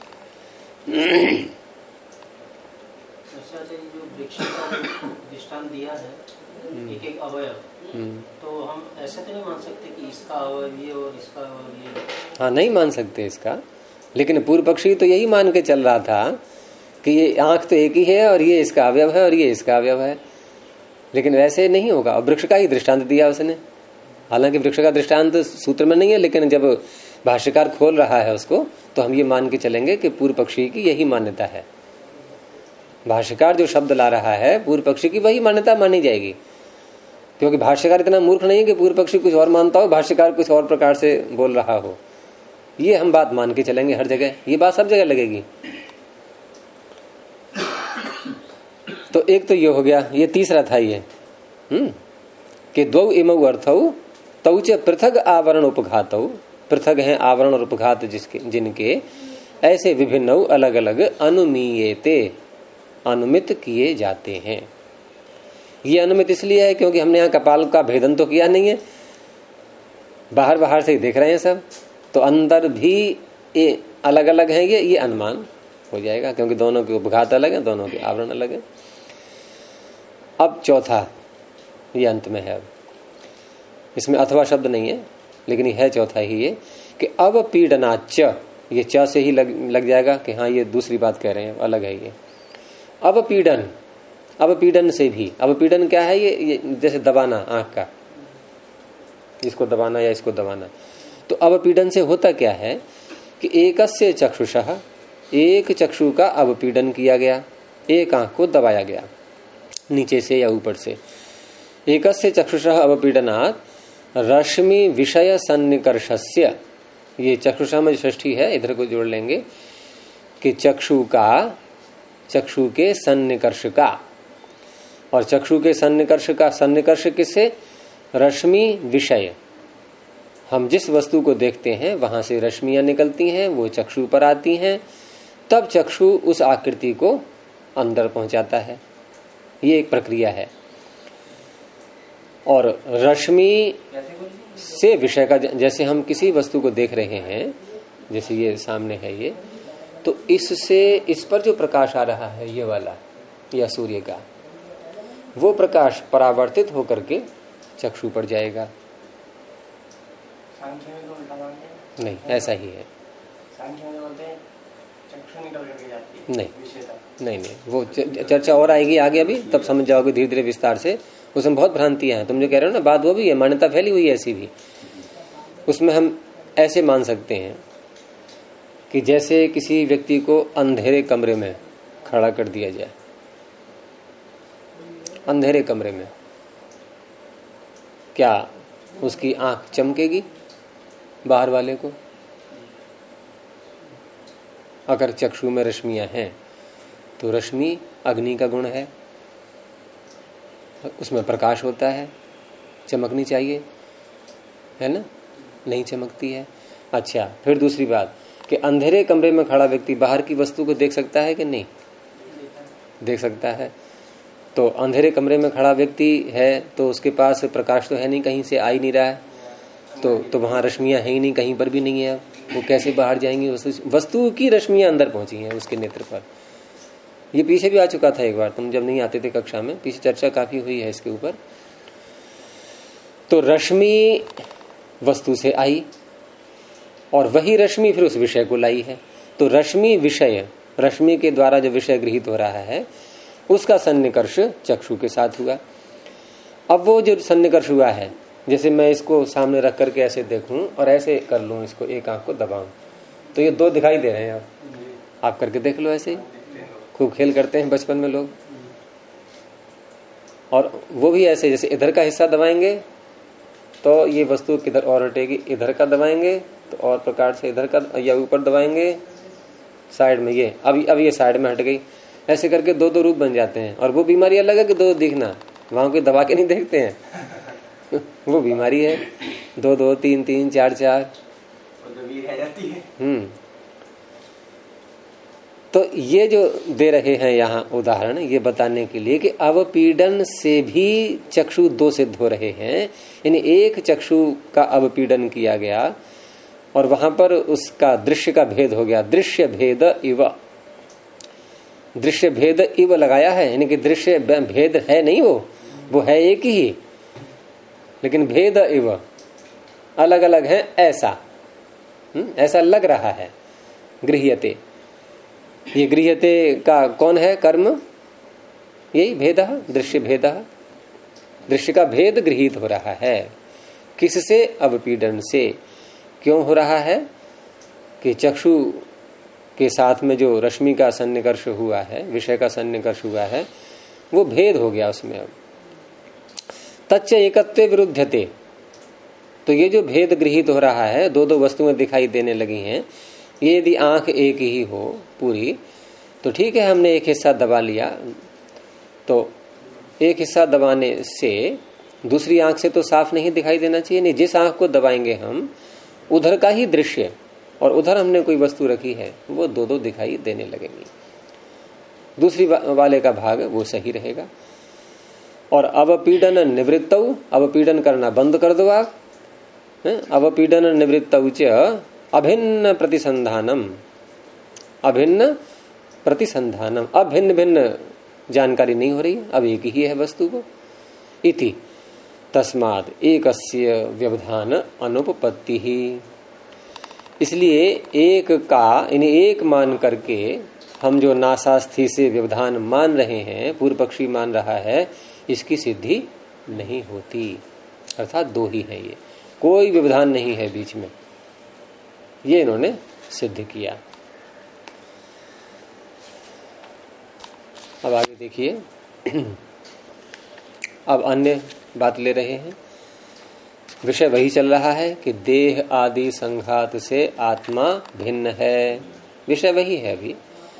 Speaker 4: जो वृक्ष का दृष्टांत दिया है, एक एक अवयव, तो हम ऐसे तो नहीं मान सकते कि इसका अवयव ये और इसका अवयव ये।
Speaker 1: हाँ, नहीं मान सकते इसका, लेकिन पूर्व पक्षी तो यही मान के चल रहा था कि ये आंख तो एक ही है और ये इसका अवयव है और ये इसका अवयव है, लेकिन वैसे नहीं होगा। वृक्ष का ही दृष्टांत दिया उसने, हालांकि वृक्ष का दृष्टांत सूत्र में नहीं है, लेकिन जब भाष्यकार खोल रहा है उसको तो हम ये मान के चलेंगे कि पूर्व पक्षी की यही मान्यता है। भाष्यकार जो शब्द ला रहा है पूर्व पक्षी की वही मान्यता मानी जाएगी, क्योंकि भाष्यकार इतना मूर्ख नहीं है कि पूर्व पक्षी कुछ और मानता हो, भाष्यकार कुछ और प्रकार से बोल रहा हो। ये हम बात मान के चलेंगे हर जगह, ये बात सब जगह लगेगी। तो एक तो ये हो गया, ये तीसरा था ये कि द्वौ इमौ अर्थौ तौ च पृथक आवरण उपघातौ, पृथक हैं आवरण और उपघात जिसके जिनके ऐसे विभिन्न अलग अलग अनुमीयते अनुमित किए जाते हैं। ये अनुमित इसलिए है क्योंकि हमने यहाँ कपाल का भेदन तो किया नहीं है, बाहर बाहर से ही देख रहे हैं सब, तो अंदर भी ये अलग अलग हैं, ये अनुमान हो जाएगा क्योंकि दोनों के उपघात अलग है, दोनों के आवरण अलग है। अब चौथा ये अंत में है, अब इसमें अथवा शब्द नहीं है लेकिन ये है चौथा ही ये कि अवपीडनाच, ये च से ही लग जाएगा कि हाँ ये दूसरी बात कह रहे हैं, अलग है ये। अवपीडन, अवपीडन से भी, अवपीडन क्या है? ये जैसे दबाना आंख का, इसको दबाना या इसको दबाना। तो अवपीडन से होता क्या है कि एकस्य चक्षुषः, एक चक्षु का अवपीडन किया गया, एक आंख को दबाया गया नीचे से या ऊपर से। एकस्य चक्षुषः अवपीडनात् रश्मि विषय सन्निकर्षस्य, ये चक्षुषा में षष्ठी है, इधर को जोड़ लेंगे कि चक्षु का, चक्षु के सन्निकर्ष का, और चक्षु के सन्निकर्ष का, सन्निकर्ष किससे? रश्मि विषय, हम जिस वस्तु को देखते हैं वहां से रश्मियां निकलती हैं, वो चक्षु पर आती हैं, तब चक्षु उस आकृति को अंदर पहुंचाता है। ये एक प्रक्रिया है। और रश्मि से विषय का, जैसे हम किसी वस्तु को देख रहे हैं, जैसे ये सामने है ये, तो इससे इस पर जो प्रकाश आ रहा है ये वाला, या सूर्य का, वो प्रकाश परावर्तित होकर के चक्षु पर जाएगा। नहीं, ऐसा ही है। नहीं, वो चर्चा और आएगी आगे, अभी तब समझ जाओगे धीरे धीरे विस्तार से। उसमें बहुत भ्रांतियां हैं, तुम जो कह रहे हो ना बात, वो भी है, मान्यता फैली हुई है ऐसी भी। उसमें हम ऐसे मान सकते हैं कि जैसे किसी व्यक्ति को अंधेरे कमरे में खड़ा कर दिया जाए, अंधेरे कमरे में, क्या उसकी आंख चमकेगी बाहर वाले को? अगर चक्षु में रश्मियां हैं तो रश्मि अग्नि का गुण है, उसमें प्रकाश होता है, चमकनी चाहिए, है ना? नहीं चमकती है। अच्छा, फिर दूसरी बात कि अंधेरे कमरे में खड़ा व्यक्ति बाहर की वस्तु को देख सकता है कि नहीं? देख सकता है। तो अंधेरे कमरे में खड़ा व्यक्ति है तो उसके पास प्रकाश तो है नहीं, कहीं से आ ही नहीं रहा है, तो वहां रश्मियां है ही नहीं, कहीं पर भी नहीं है, वो कैसे बाहर जाएंगी? वस्तु की रश्मियां अंदर पहुंची हैं उसके नेत्र पर। ये पीछे भी आ चुका था एक बार, तुम जब नहीं आते थे कक्षा में, पीछे चर्चा काफी हुई है इसके ऊपर। तो रश्मि वस्तु से आई और वही रश्मि फिर उस विषय को लाई है। तो रश्मि विषय, रश्मि के द्वारा जो विषय गृहीत हो रहा है उसका सन्निकर्ष चक्षु के साथ हुआ। अब वो जो सन्निकर्ष हुआ है, जैसे मैं इसको सामने रख करके ऐसे देखूं और ऐसे कर लूं, इसको एक आंख को दबाऊं, तो ये दो दिखाई दे रहे हैं। आप करके देख लो, ऐसे खूब खेल करते हैं बचपन में लोग। और वो भी ऐसे, जैसे इधर का हिस्सा दबाएंगे तो ये वस्तु किधर और हटेगी, इधर का दबाएंगे तो और प्रकार से इधर का, या ऊपर दबाएंगे साइड में, ये अब ये साइड में हट गई। ऐसे करके दो दो रूप बन जाते हैं। और वो बीमारी अलग है कि दो दिखना, वहां कोई दबा के नहीं देखते हैं वो बीमारी है, दो दो, तीन तीन, चार चार, तो ये जो दे रहे हैं यहाँ उदाहरण, ये बताने के लिए कि अवपीडन से भी चक्षु दो सिद्ध हो रहे हैं। यानी एक चक्षु का अवपीडन किया गया और वहां पर उसका दृश्य का भेद हो गया। दृश्य भेद इव, दृश्य भेद इव लगाया है, यानी कि दृश्य भेद है नहीं, वो है एक ही, लेकिन भेद इव, अलग अलग है ऐसा, ऐसा लग रहा है। गृह्यते, ये गृह्यते का कौन है कर्म? यही भेद, दृश्य भेद, दृश्य का भेद गृहीत हो रहा है। किससे? अवपीडन से। क्यों हो रहा है? कि चक्षु के साथ में जो रश्मि का सन्निकर्ष हुआ है, विषय का सन्निकर्ष हुआ है, वो भेद हो गया उसमें। अब तच्च एकत्वे विरुद्धते, तो ये जो भेद गृहीत हो रहा है, दो दो वस्तुएं दिखाई देने लगी हैं, ये यदि आंख एक ही हो पूरी तो ठीक है, हमने एक हिस्सा दबा लिया, तो एक हिस्सा दबाने से दूसरी आंख से तो साफ नहीं दिखाई देना चाहिए। नहीं, जिस आंख को दबाएंगे हम उधर का ही दृश्य और उधर हमने कोई वस्तु रखी है वो दो दो दिखाई देने लगेंगी, दूसरी वाले का भाग वो सही रहेगा। और अवपीडन निवृत्तौ, अवपीडन करना बंद कर दो आप, अवपीडन निवृत्तौ च अभिन्न प्रतिसंधानम, अभिन्न प्रतिसंधानम, अब भिन्न भिन्न जानकारी नहीं हो रही, अब एक ही है वस्तु को। इति तस्माद एकस्य व्यवधान अनुपपत्ति ही, इसलिए एक का इन्हें एक मान करके हम जो नासास्थि से व्यवधान मान रहे हैं, पूर्व पक्षी मान रहा है, इसकी सिद्धि नहीं होती। अर्थात दो ही है, ये कोई व्यवधान नहीं है बीच में, ये इन्होंने सिद्ध किया। अब आगे देखिए, अब अन्य बात ले रहे हैं। विषय वही चल रहा है कि देह आदि संघात से आत्मा भिन्न है, विषय वही है अभी।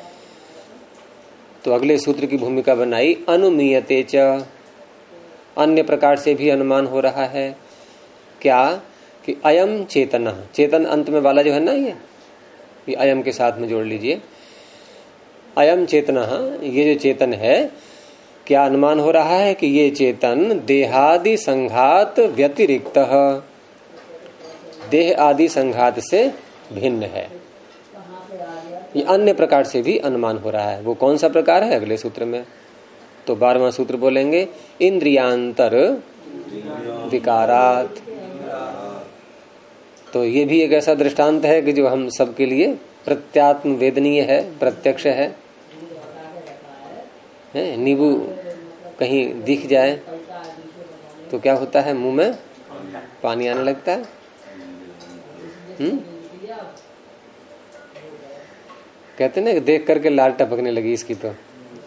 Speaker 1: तो अगले सूत्र की भूमिका बनाई अनुमीयते च, अन्य प्रकार से भी अनुमान हो रहा है। क्या कि अयम चेतन, चेतन अंत में वाला जो है ना, ये अयम के साथ में जोड़ लीजिए, अयम चेतन, ये जो चेतन है, क्या अनुमान हो रहा है कि ये चेतन देहादि संघात व्यतिरिक्त, देह आदि संघात से भिन्न है। ये अन्य प्रकार से भी अनुमान हो रहा है। वो कौन सा प्रकार है अगले सूत्र में, तो 12वां सूत्र बोलेंगे इंद्रियांतर विकारात। तो ये भी एक ऐसा दृष्टांत है कि जो हम सबके लिए प्रत्यात्म वेदनीय है, प्रत्यक्ष है। नींबू कहीं दिख जाए तो क्या होता है, मुंह में पानी आने लगता है। कहते ना देख करके लार टपकने लगी इसकी, तो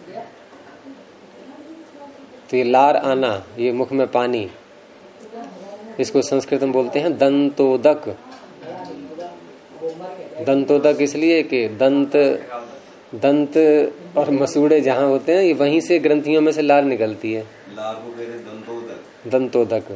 Speaker 1: ये लार आना, ये मुख में पानी, इसको संस्कृत में बोलते हैं दंतोदक। दंतोदक इसलिए कि दंत और मसूड़े जहाँ होते हैं, ये वहीं से ग्रंथियों में से लार निकलती है,
Speaker 2: लार को कहते हैं दंतोदक।
Speaker 1: दंतोदक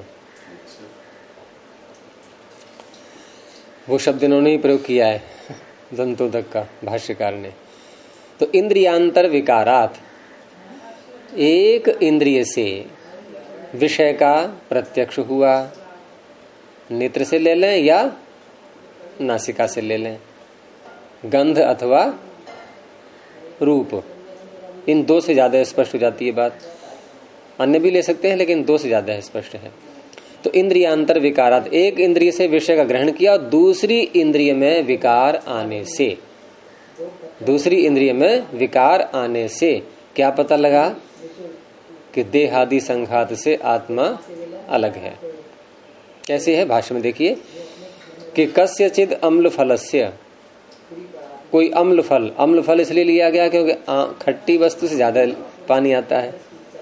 Speaker 1: वो शब्द इन्होंने ही प्रयोग किया है, दंतोदक का, भाष्यकार ने। तो इंद्रियांतर विकारात, एक इंद्रिय से विषय का प्रत्यक्ष हुआ, नेत्र से ले लें या नासिका से ले लें, गंध अथवा रूप, इन दो से ज्यादा स्पष्ट हो जाती है बात। अन्य भी ले सकते हैं लेकिन दो से ज्यादा स्पष्ट है। तो इंद्रियांतर विकारात, एक इंद्रिय से विषय का ग्रहण किया और दूसरी इंद्रिय में विकार आने से, दूसरी इंद्रिय में विकार आने से क्या पता लगा कि देहादि संघात से आत्मा अलग है। कैसे है भाष्य में देखिए कि कस्यचिद अम्ल फलस्य, कोई अम्ल फल, अम्ल फल इसलिए लिया गया क्योंकि खट्टी वस्तु से ज्यादा पानी आता है,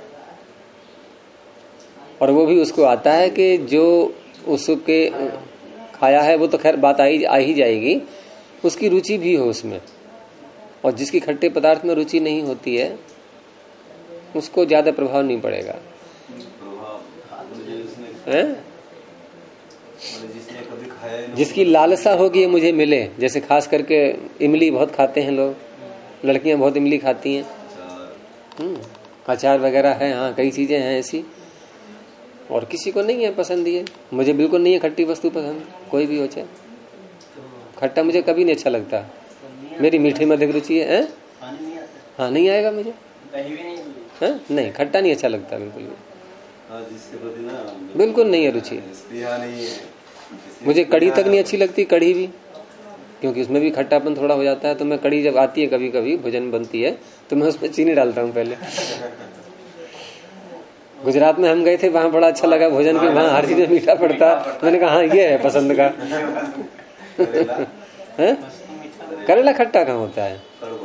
Speaker 1: और वो भी उसको आता है कि जो उसके खाया है वो तो खैर बात आ ही जाएगी, उसकी रुचि भी हो उसमें, और जिसकी खट्टे पदार्थ में रुचि नहीं होती है उसको ज्यादा प्रभाव नहीं पड़ेगा। जिसकी लालसा होगी मुझे मिले, जैसे खास करके इमली बहुत खाते हैं लोग, लड़कियां बहुत इमली खाती हैं, अचार वगैरह है, हाँ कई चीजें हैं ऐसी, और किसी को नहीं है पसंद। ये मुझे बिल्कुल नहीं है खट्टी वस्तु पसंद, कोई भी हो चाहे, खट्टा मुझे कभी नहीं अच्छा लगता, मेरी मीठे में अधिक रुचि है। हाँ नहीं आएगा मुझे, नहीं खट्टा नहीं अच्छा लगता बिल्कुल भी, बिल्कुल नहीं है रुचि। मुझे कढ़ी तक नहीं अच्छी लगती, कढ़ी भी, क्योंकि उसमें भी खट्टापन थोड़ा हो जाता है। तो मैं कढ़ी जब आती है कभी कभी भोजन बनती है तो मैं उसमें चीनी डालता हूँ पहले। गुजरात में हम गए थे, वहां बड़ा अच्छा लगा भोजन के, वहां हर चीज में मीठा पड़ता। मैंने कहा हाँ ये है पसंद का। करेला खट्टा कहाँ होता है,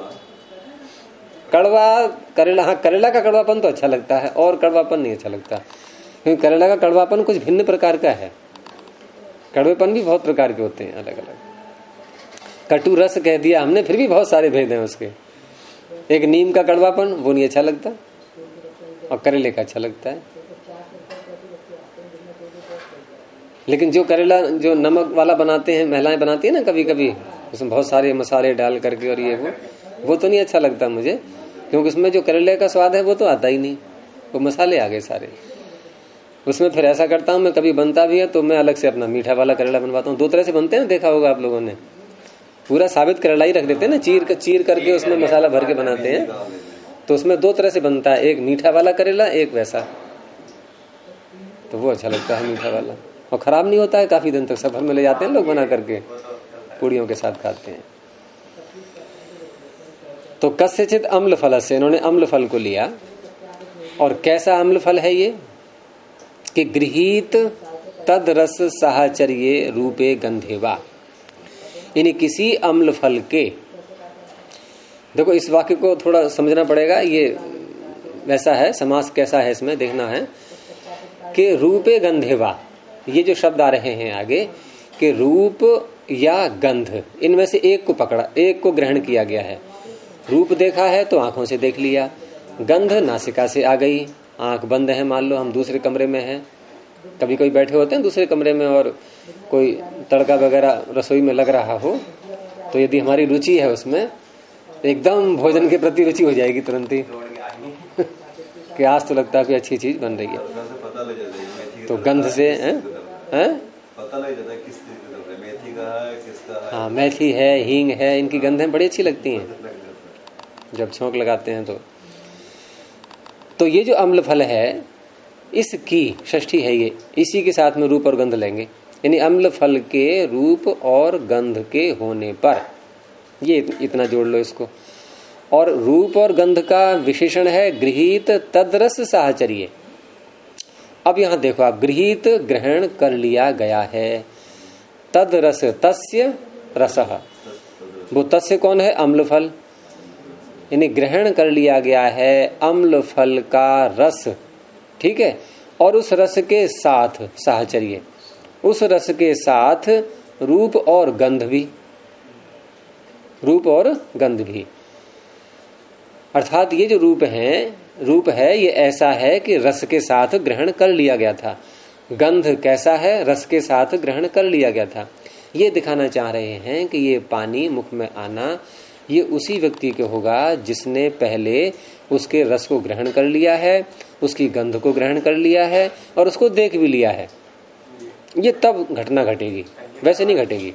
Speaker 1: कड़वा करेला, हाँ करेला का कड़वापन तो अच्छा लगता है और कड़वापन नहीं अच्छा लगता, क्योंकि करेला का कड़वापन कुछ भिन्न प्रकार का है। कड़वेपन भी बहुत प्रकार के होते हैं, अलग अलग। कटु रस कह दिया हमने, फिर भी बहुत सारे भेद हैं उसके। एक नीम का कड़वापन, वो नहीं अच्छा लगता, और करेले का अच्छा लगता है। लेकिन जो करेला जो नमक वाला बनाते हैं, महिलाएं बनाती है ना कभी कभी, उसमें बहुत सारे मसाले डाल करके, और ये वो तो नहीं अच्छा लगता मुझे, क्योंकि उसमें जो करेले का स्वाद है वो तो आता ही नहीं, वो मसाले आ गए सारे उसमें। फिर ऐसा करता हूँ मैं, कभी बनता भी है तो मैं अलग से अपना मीठा वाला करेला बनवाता हूँ। 2 तरह से बनते हैं, देखा होगा आप लोगों ने। पूरा साबित करेला ही रख देते हैं ना, चीर करके उसमें मसाला भर के बनाते हैं, तो उसमें 2 तरह से बनता है, एक मीठा वाला करेला, एक वैसा। तो वो अच्छा लगता है मीठा वाला, और खराब नहीं होता है, काफी दिन तक सफर में ले जाते हैं लोग बना करके, पूड़ियों के साथ खाते हैं। तो कस्यचित अम्ल फल से, इन्होंने अम्ल फल को लिया। और कैसा अम्ल फल है ये कि गृहीत तद रस साहचर्ये रूपे गंधेवा, यानी किसी अम्ल फल के, देखो इस वाक्य को थोड़ा समझना पड़ेगा, ये वैसा है, समास कैसा है इसमें देखना है कि रूपे गंधेवा, ये जो शब्द आ रहे हैं आगे कि रूप या गंध, इनमें से एक को पकड़ा, एक को ग्रहण किया गया है। रूप देखा है तो आंखों से देख लिया, गंध नासिका से आ गई, आंख बंद है, मान लो हम दूसरे कमरे में हैं, कभी कोई बैठे होते हैं दूसरे कमरे में और कोई तड़का वगैरह रसोई में लग रहा हो, तो यदि हमारी रुचि है उसमें, एकदम भोजन के प्रति रुचि हो जाएगी तुरंत ही कि आज तो लगता है कि अच्छी चीज बन रही है। तो गंध से
Speaker 2: पता लग जाता है किस मेथी का है, किसका है।
Speaker 1: हाँ, मेथी है, हींग है, इनकी गंधें बड़ी अच्छी लगती हैं जब छोंक लगाते हैं। तो ये जो अम्ल फल है, इसकी षष्ठी है ये, इसी के साथ में रूप और गंध लेंगे, यानी अम्ल फल के रूप और गंध के होने पर, ये इतना जोड़ लो इसको। और रूप और गंध का विशेषण है गृहीत तदरस साहचर्ये। अब यहां देखो आप, गृहीत ग्रहण कर लिया गया है, तदरस तस्य रसः, वो तस्य कौन है? अम्ल फल, यानी ग्रहण कर लिया गया है अम्ल फल का रस, ठीक है। और उस रस के साथ साहचर्य, उस रस के साथ रूप और गंध भी, रूप और गंध भी, अर्थात ये जो रूप है ये ऐसा है कि रस के साथ ग्रहण कर लिया गया था। गंध कैसा है? रस के साथ ग्रहण कर लिया गया था। ये दिखाना चाह रहे हैं कि ये पानी मुख में आना ये उसी व्यक्ति के होगा जिसने पहले उसके रस को ग्रहण कर लिया है, उसकी गंध को ग्रहण कर लिया है और उसको देख भी लिया है। ये तब घटना घटेगी, वैसे नहीं घटेगी।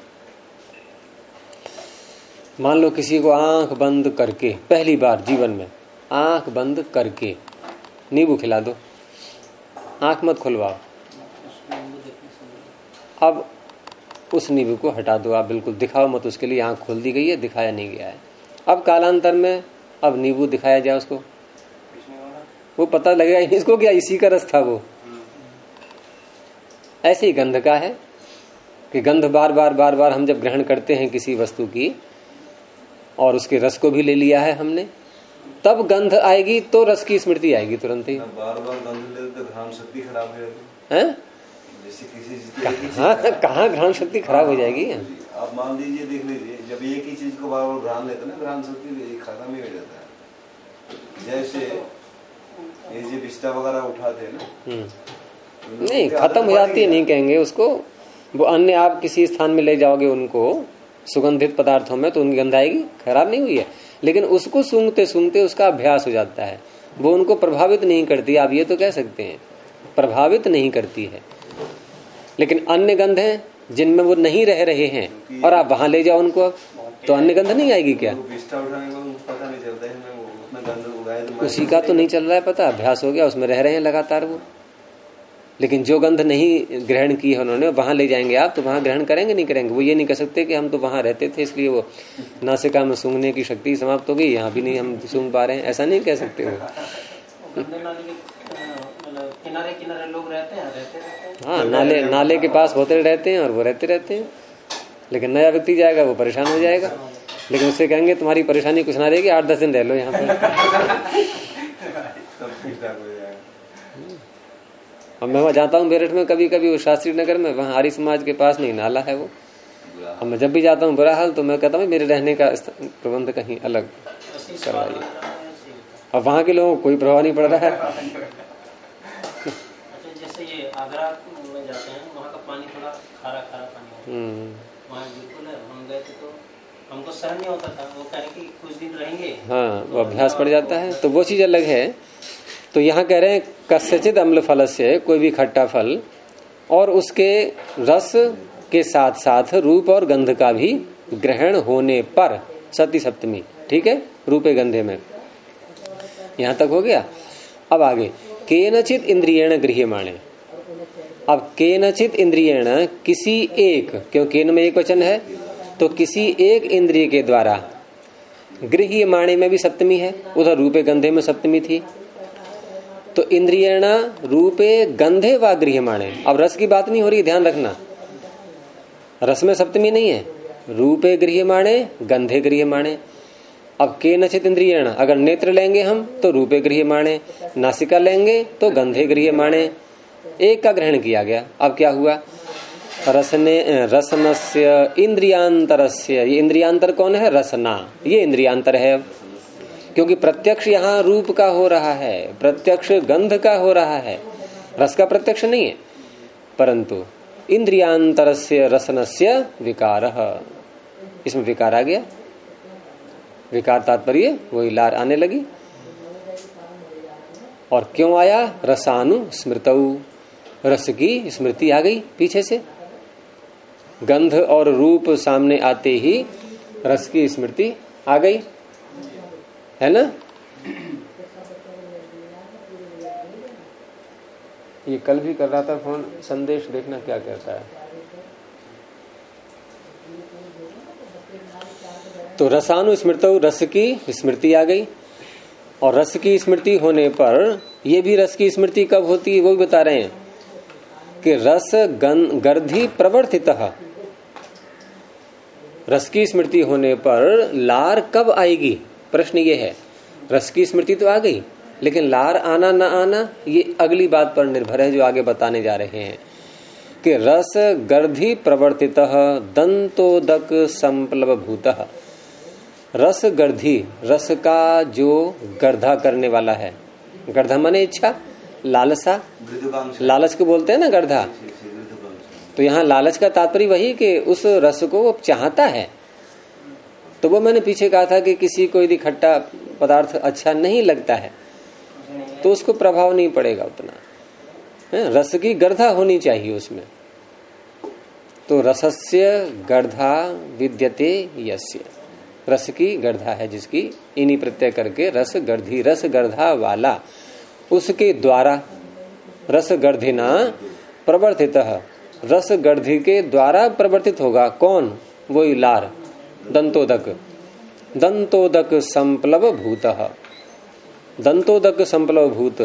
Speaker 1: मान लो किसी को आंख बंद करके, पहली बार जीवन में आंख बंद करके नींबू खिला दो, आंख मत खुलवाओ, अब उस नींबू को हटा दो, आप बिल्कुल दिखाओ मत उसके लिए, आंख खोल दी गई है, दिखाया नहीं गया है। अब कालांतर में अब नींबू दिखाया जाए उसको, वो पता लगेगा इसको क्या इसी का रस था वो। ऐसे ही गंध का है कि गंध बार बार हम जब ग्रहण करते हैं किसी वस्तु की और उसके रस को भी ले लिया है हमने, तब गंध आएगी तो रस की स्मृति आएगी तुरंत ही।
Speaker 2: बार गंध ले तो घ्राण शक्ति खराब हो जाएगी
Speaker 1: हैं? कहाँ घ्राण शक्ति खराब हो जाएगी?
Speaker 2: आप मान लीजिए, देख लीजिए, जब एक ही चीज को बार बार घ्राण लेते ना, घ्राण शक्ति खत्म ही हो जाता है। जैसे ये जो बिस्टा वगैरह उठाते हैं ना,
Speaker 1: नहीं खत्म हो जाती है नहीं कहेंगे उसको, वो अन्य आप किसी स्थान में ले जाओगे उनको सुगंधित पदार्थों में तो उनकी गंध आएगी, खराब नहीं हुई है, लेकिन उसको सूंघते सूंघते उसका अभ्यास हो जाता है, वो उनको प्रभावित नहीं करती। आप ये तो कह सकते हैं प्रभावित नहीं करती है। लेकिन अन्य गंध हैं जिनमें वो नहीं रह रहे हैं और आप वहां ले जाओ उनको, तो अन्य गंध नहीं आएगी क्या? उसी का तो नहीं चल रहा है पता, अभ्यास हो गया, उसमें रह रहे हैं लगातार वो। लेकिन जो गंध नहीं ग्रहण की है उन्होंने, वहां ले जाएंगे आप तो वहां ग्रहण करेंगे नहीं करेंगे? वो ये नहीं कह सकते कि हम तो वहां रहते थे इसलिए वो नासिका में सूंघने की शक्ति समाप्त हो गई, यहाँ भी नहीं हम सूंघ पा रहे हैं, ऐसा नहीं कह सकते हो।
Speaker 4: किनारे किनारे लोग रहते हैं।
Speaker 1: हाँ, नाले के पास होते रहते हैं और वो रहते हैं। लेकिन नया व्यक्ति जाएगा वो परेशान हो जाएगा, लेकिन उससे कहेंगे तुम्हारी परेशानी कुछ ना रहेगी, 8-10 दिन रह लो यहाँ पर। अब मैं वहां जाता हूँ मेरठ में कभी कभी, वो शास्त्री नगर में, वहां आर्य समाज के पास नहीं नाला है वो। अब मैं जब भी जाता हूँ बुरा हाल, तो मैं कहता हूँ मेरे रहने का प्रबंध कहीं अलग करवाइए। अब वहां के लोगों को कोई प्रभाव नहीं पड़ रहा है।
Speaker 4: अच्छा, जैसे ये आगरा में जाते हैं, वहाँ का पानी थोड़ा खारा खारा पानी है, वहाँ बिल्कुल है। हम गए थे तो हमको सहन नहीं होता था, वो कह रहे कि कुछ दिन रहेंगे।
Speaker 1: हाँ, वो अभ्यास पड़ जाता है, तो वो चीज अलग है। तो यहाँ कह रहे हैं कस्यचित अम्ल फल से, कोई भी खट्टा फल और उसके रस के साथ साथ रूप और गंध का भी ग्रहण होने पर, सती सप्तमी, ठीक है, रूपे गंधे में, यहां तक हो गया। अब आगे केनचित इंद्रियेण गृह्यमाणे। अब केनचित इंद्रियेण, किसी एक, क्यों केन में एक वचन है, तो किसी एक इंद्रिय के द्वारा, गृह्यमाणे में भी सप्तमी है, उधर रूपे गंधे में सप्तमी थी, तो इंद्रियेण रूपे गंधे व गृह्यमाणे। अब रस की बात नहीं हो रही, ध्यान रखना, रस में सप्तमी नहीं है, रूपे गृह्यमाणे गंधे गृह्यमाणे। अब केनचित इंद्रियेण, अगर नेत्र लेंगे हम तो रूपे गृह्यमाणे, नासिका लेंगे तो गंधे गृह्यमाणे, एक का ग्रहण किया गया। अब क्या हुआ, रसनस्य इंद्रियांतरस्य, ये इंद्रियांतर कौन है, रसना, ये इंद्रियांतर है। क्योंकि प्रत्यक्ष यहाँ रूप का हो रहा है, प्रत्यक्ष गंध का हो रहा है, रस का प्रत्यक्ष नहीं है, परंतु इंद्रियांतरस्य रसनस्य विकारः, इसमें विकार आ गया। विकार तात्पर्य वही लार आने लगी। और क्यों आया, रसानु स्मृतौ, रस की स्मृति आ गई पीछे से। गंध और रूप सामने आते ही रस की स्मृति आ गई, है ना। ये कल भी कर रहा था फोन, संदेश देखना क्या कहता है। तो रसानु स्मृतौ, रस की स्मृति आ गई। और रस की स्मृति होने पर, ये भी रस की स्मृति कब होती है वो भी बता रहे हैं कि रस गर्धी प्रवर्तितः, रस की स्मृति होने पर लार कब आएगी, प्रश्न ये है। रस की स्मृति तो आ गई, लेकिन लार आना ना आना ये अगली बात पर निर्भर है, जो आगे बताने जा रहे हैं कि रस गर्धी प्रवर्तितः दंतोदक संप्लव भूतः। रस गर्धी, रस का जो गर्धा करने वाला है, गर्धा माने इच्छा, लालसा, लालच को बोलते हैं ना गर्धा। तो यहाँ लालच का तात्पर्य वही कि उस रस को वो चाहता है। तो वो मैंने पीछे कहा था कि किसी को यदि खट्टा पदार्थ अच्छा नहीं लगता है तो उसको प्रभाव नहीं पड़ेगा उतना, रस की गर्धा होनी चाहिए उसमें। तो रसस्य गर्धा विद्यते यस्य, रस की गर्धा है जिसकी, इन्हीं प्रत्यय करके रस गर्धी, रस गर्धा वाला, उसके द्वारा, रस गर्धिना प्रवर्तितः, रस गर्धी के द्वारा प्रवर्तित होगा कौन, वही लार, दंतोदक, दंतोदक संप्लव भूतः। दंतोदक संप्लव भूत,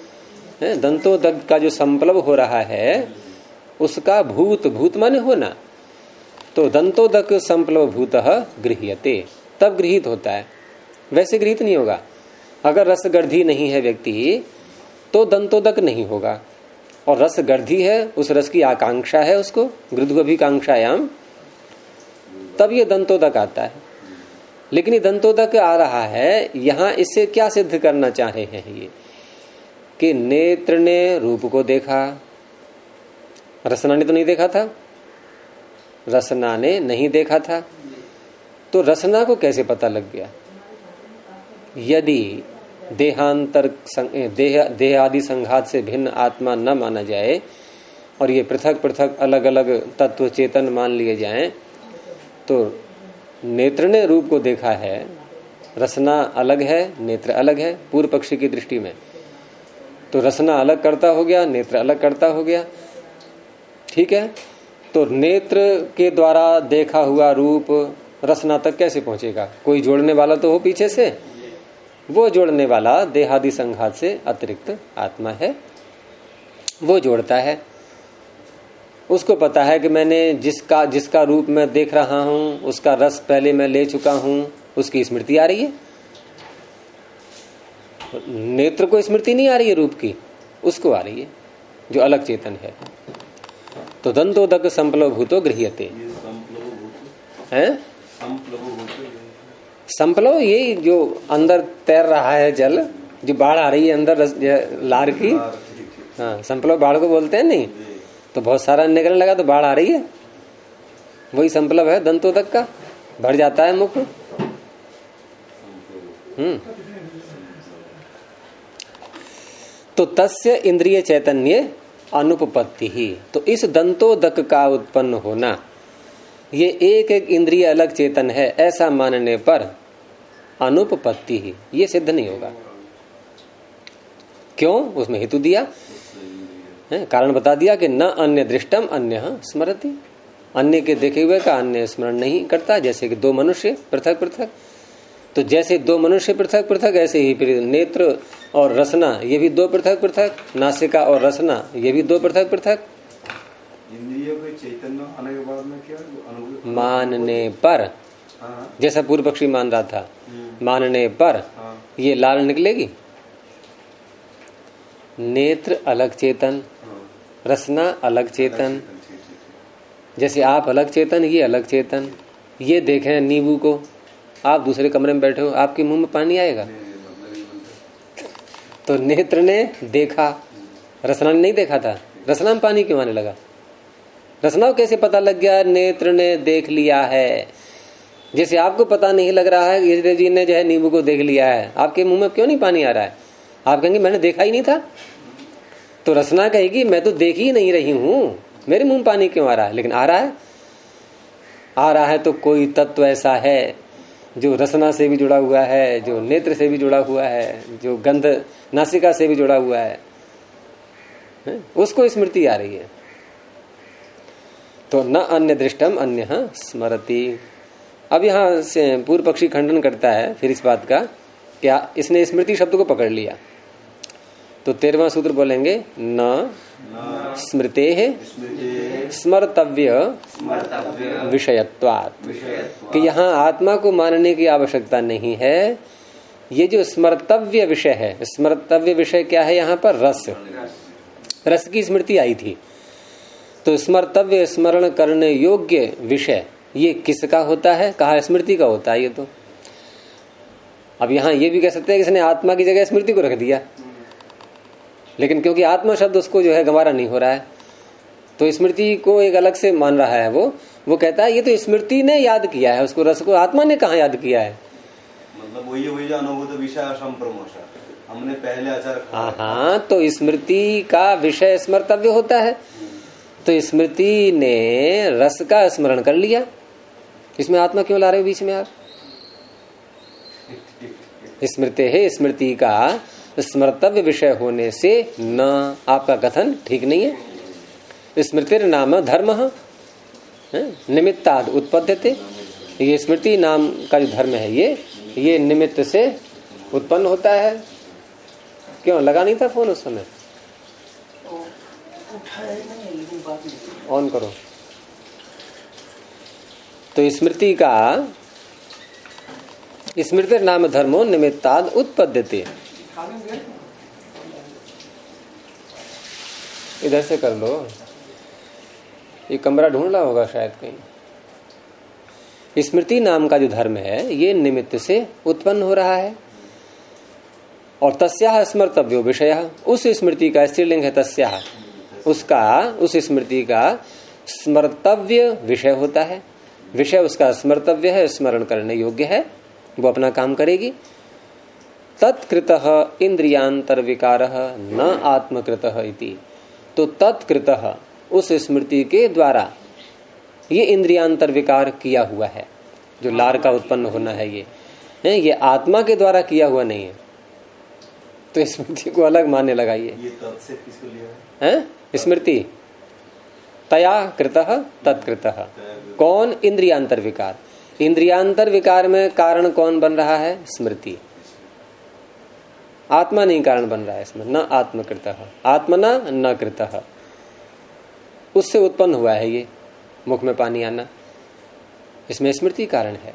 Speaker 1: दंतोदक का जो संप्लव हो रहा है उसका भूत, भूत माने होना, तो दंतोदक संप्लव भूतः गृह्यते, तब गृहीत होता है, वैसे गृहीत नहीं होगा। अगर रस गर्धी नहीं है व्यक्ति तो दंतोदक नहीं होगा, और रस गर्धी है, उस रस की आकांक्षा है उसको, गृध्वभिकांक्षायाम, तब ये दंतोदक आता है। लेकिन ये दंतोदक आ रहा है यहाँ, इससे क्या सिद्ध करना चाह रहे हैं ये कि नेत्र ने रूप को देखा, रसना ने तो नहीं देखा था, रसना ने नहीं देखा था, तो रसना को कैसे पता लग गया। यदि देहांतर देह आदि संघात से भिन्न आत्मा न माना जाए और ये पृथक पृथक अलग अलग तत्व चेतन मान लिए जाएं, तो नेत्र ने रूप को देखा है, रसना अलग है, नेत्र अलग है, पूर्व पक्षी की दृष्टि में, तो रसना अलग करता हो गया, नेत्र अलग करता हो गया, ठीक है। तो नेत्र के द्वारा देखा हुआ रूप रसना तक कैसे पहुंचेगा, कोई जोड़ने वाला तो हो पीछे से, वो जोड़ने वाला देहादि संघात से अतिरिक्त आत्मा है, वो जोड़ता है। उसको पता है कि मैंने जिसका रूप मैं देख रहा हूं उसका रस पहले मैं ले चुका हूं, उसकी स्मृति आ रही है। नेत्र को स्मृति नहीं आ रही है रूप की, उसको आ रही है, जो अलग चेतन है। तो दंतोदक संप्लव भूतो गृह्यते है। संप्लव ये जो अंदर तैर रहा है जल, जो बाढ़ आ रही है अंदर लार की, हाँ संप्लव बाढ़ को बोलते हैं। नहीं तो बहुत सारा निकलने लगा तो बाढ़ आ रही है, वही संप्लव है दंतोदक का, भर जाता है मुख। तो तस्य इंद्रिय चैतन्य अनुपपत्ति ही, तो इस दंतोदक का उत्पन्न होना, ये एक एक इंद्रिय अलग चेतन है ऐसा मानने पर अनुपपत्ति ही, ये सिद्ध नहीं होगा। क्यों? उसमें हेतु दिया है, कारण बता दिया कि न अन्य दृष्टम अन्य स्मरति, अन्य के देखे हुए का अन्य स्मरण नहीं करता। जैसे कि दो मनुष्य पृथक पृथक, तो जैसे दो मनुष्य पृथक पृथक, ऐसे ही फिर नेत्र और रसना ये भी दो पृथक पृथक, नासिका और रसना ये भी दो पृथक पृथक।
Speaker 2: इंद्रियों के चैतन्य आने के बाद में क्या
Speaker 1: मानने पर, जैसा पूर्व पक्षी मान रहा था, मानने पर ये लाल निकलेगी। नेत्र अलग चेतन, रसना अलग चेतन, जैसे आप अलग चेतन ये अलग चेतन। ये देखें नींबू को, आप दूसरे कमरे में बैठे हो, आपके मुंह में पानी आएगा। तो नेत्र ने देखा, रसना ने नहीं देखा था, रसना में पानी क्यों आने लगा? रसना को कैसे पता लग गया? नेत्र ने देख लिया है। जैसे आपको पता नहीं लग रहा है गिरिदेव जी ने जो है नींबू को देख लिया है, आपके मुंह में क्यों नहीं पानी आ रहा है? आप कहेंगे मैंने देखा ही नहीं था। तो रसना कहेगी मैं तो देख ही नहीं रही हूं, मेरे मुंह में पानी क्यों आ रहा है? लेकिन आ रहा है। आ रहा है तो कोई तत्व ऐसा है जो रसना से भी जुड़ा हुआ है, जो नेत्र से भी जुड़ा हुआ है, जो गंध नासिका से भी जुड़ा हुआ है, उसको स्मृति आ रही है। तो न अन्य दृष्टम अन्य स्मरति। अब यहां से पूर्व पक्षी खंडन करता है फिर इस बात का, क्या इसने स्मृति शब्द को पकड़ लिया। तो 13वां सूत्र बोलेंगे न स्मृते स्मर्तव्य विषयत्वात्, कि यहाँ आत्मा को मानने की आवश्यकता नहीं है। ये जो स्मर्तव्य विषय है, स्मर्तव्य विषय क्या है? यहाँ पर रस, रस की स्मृति आई थी। तो स्मर्तव्य स्मरण करने योग्य विषय ये किसका होता है? कहा स्मृति का होता है। ये तो अब यहाँ ये भी कह सकते हैं कि इसने आत्मा की जगह स्मृति को रख दिया, लेकिन क्योंकि आत्मा शब्द उसको जो है गंवारा नहीं हो रहा है, तो स्मृति को एक अलग से मान रहा है। वो कहता है ये तो स्मृति ने याद किया है उसको, रस को आत्मा ने कहाँ याद किया है?
Speaker 2: मतलब वही जो अनुभूत विषय संप्रमोशन हमने पहले आचार।
Speaker 1: हाँ, तो स्मृति का विषय स्मर्तव्य होता है। तो स्मृति ने रस का स्मरण कर लिया, इसमें आत्मा क्यों ला रहे हो बीच में आप? स्मृति है, स्मृति का स्मर्तव्य विषय होने से न, आपका कथन ठीक नहीं है। स्मृतिर नाम धर्म निमित्ताद उत्पद्यते। ये स्मृति नाम का जो धर्म है ये निमित्त से उत्पन्न होता है। क्यों लगा नहीं था फोन उस समय? ऑन करो। तो स्मृति का स्मृतिर नाम धर्मो निमित्ताद उत्पद्यते। इधर से कर लो, ये कमरा ढूंढना होगा शायद कहीं। स्मृति नाम का जो धर्म है ये निमित्त से उत्पन्न हो रहा है। और तस्याह स्मर्तव्यो विषय, उस स्मृति का स्त्रीलिंग है तस्याह, उसका उस स्मृति का स्मर्तव्य विषय होता है। विषय उसका स्मर्तव्य है, स्मरण करने योग्य है, वो अपना काम करेगी। तत्कृतः इंद्रियांतर विकारः न आत्मकृतः इति। तो तत्कृतः उस स्मृति के द्वारा ये इंद्रियांतर विकार किया हुआ है, जो लार का उत्पन्न होना है, ये आत्मा के द्वारा किया हुआ नहीं है। तो स्मृति को अलग मानने लगा ये
Speaker 2: तत् से किसको लिया
Speaker 1: है? स्मृति तया कृतः तत्कृतः। कौन? इंद्रियांतर विकार। इंद्रियांतर विकार में कारण कौन बन रहा है? स्मृति। आत्मा नहीं कारण बन रहा है इसमें। न आत्मकृतः, आत्मना न कृतः, उससे उत्पन्न हुआ है ये मुख में पानी आना, इसमें स्मृति कारण है।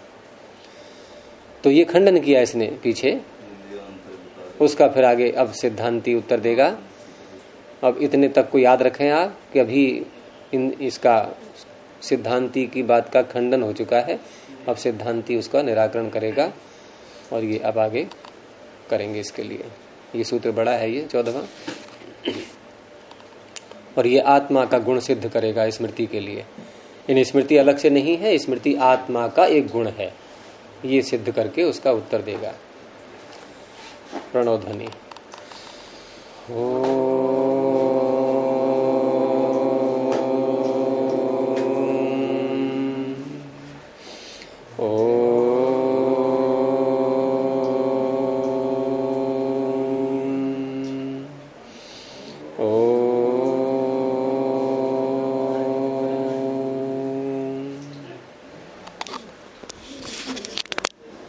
Speaker 1: तो ये खंडन किया इसने पीछे, उसका फिर आगे अब सिद्धांती उत्तर देगा। अब इतने तक को याद रखें आप कि अभी इसका सिद्धांती की बात का खंडन हो चुका है। अब सिद्धांती उसका निराकरण करेगा और ये अब आगे करेंगे इसके लिए। ये सूत्र बड़ा है, ये 14वां, और ये आत्मा का गुण सिद्ध करेगा स्मृति के लिए। इन स्मृति अलग से नहीं है, स्मृति आत्मा का एक गुण है, ये सिद्ध करके उसका उत्तर देगा। प्रणव ध्वनि। ओ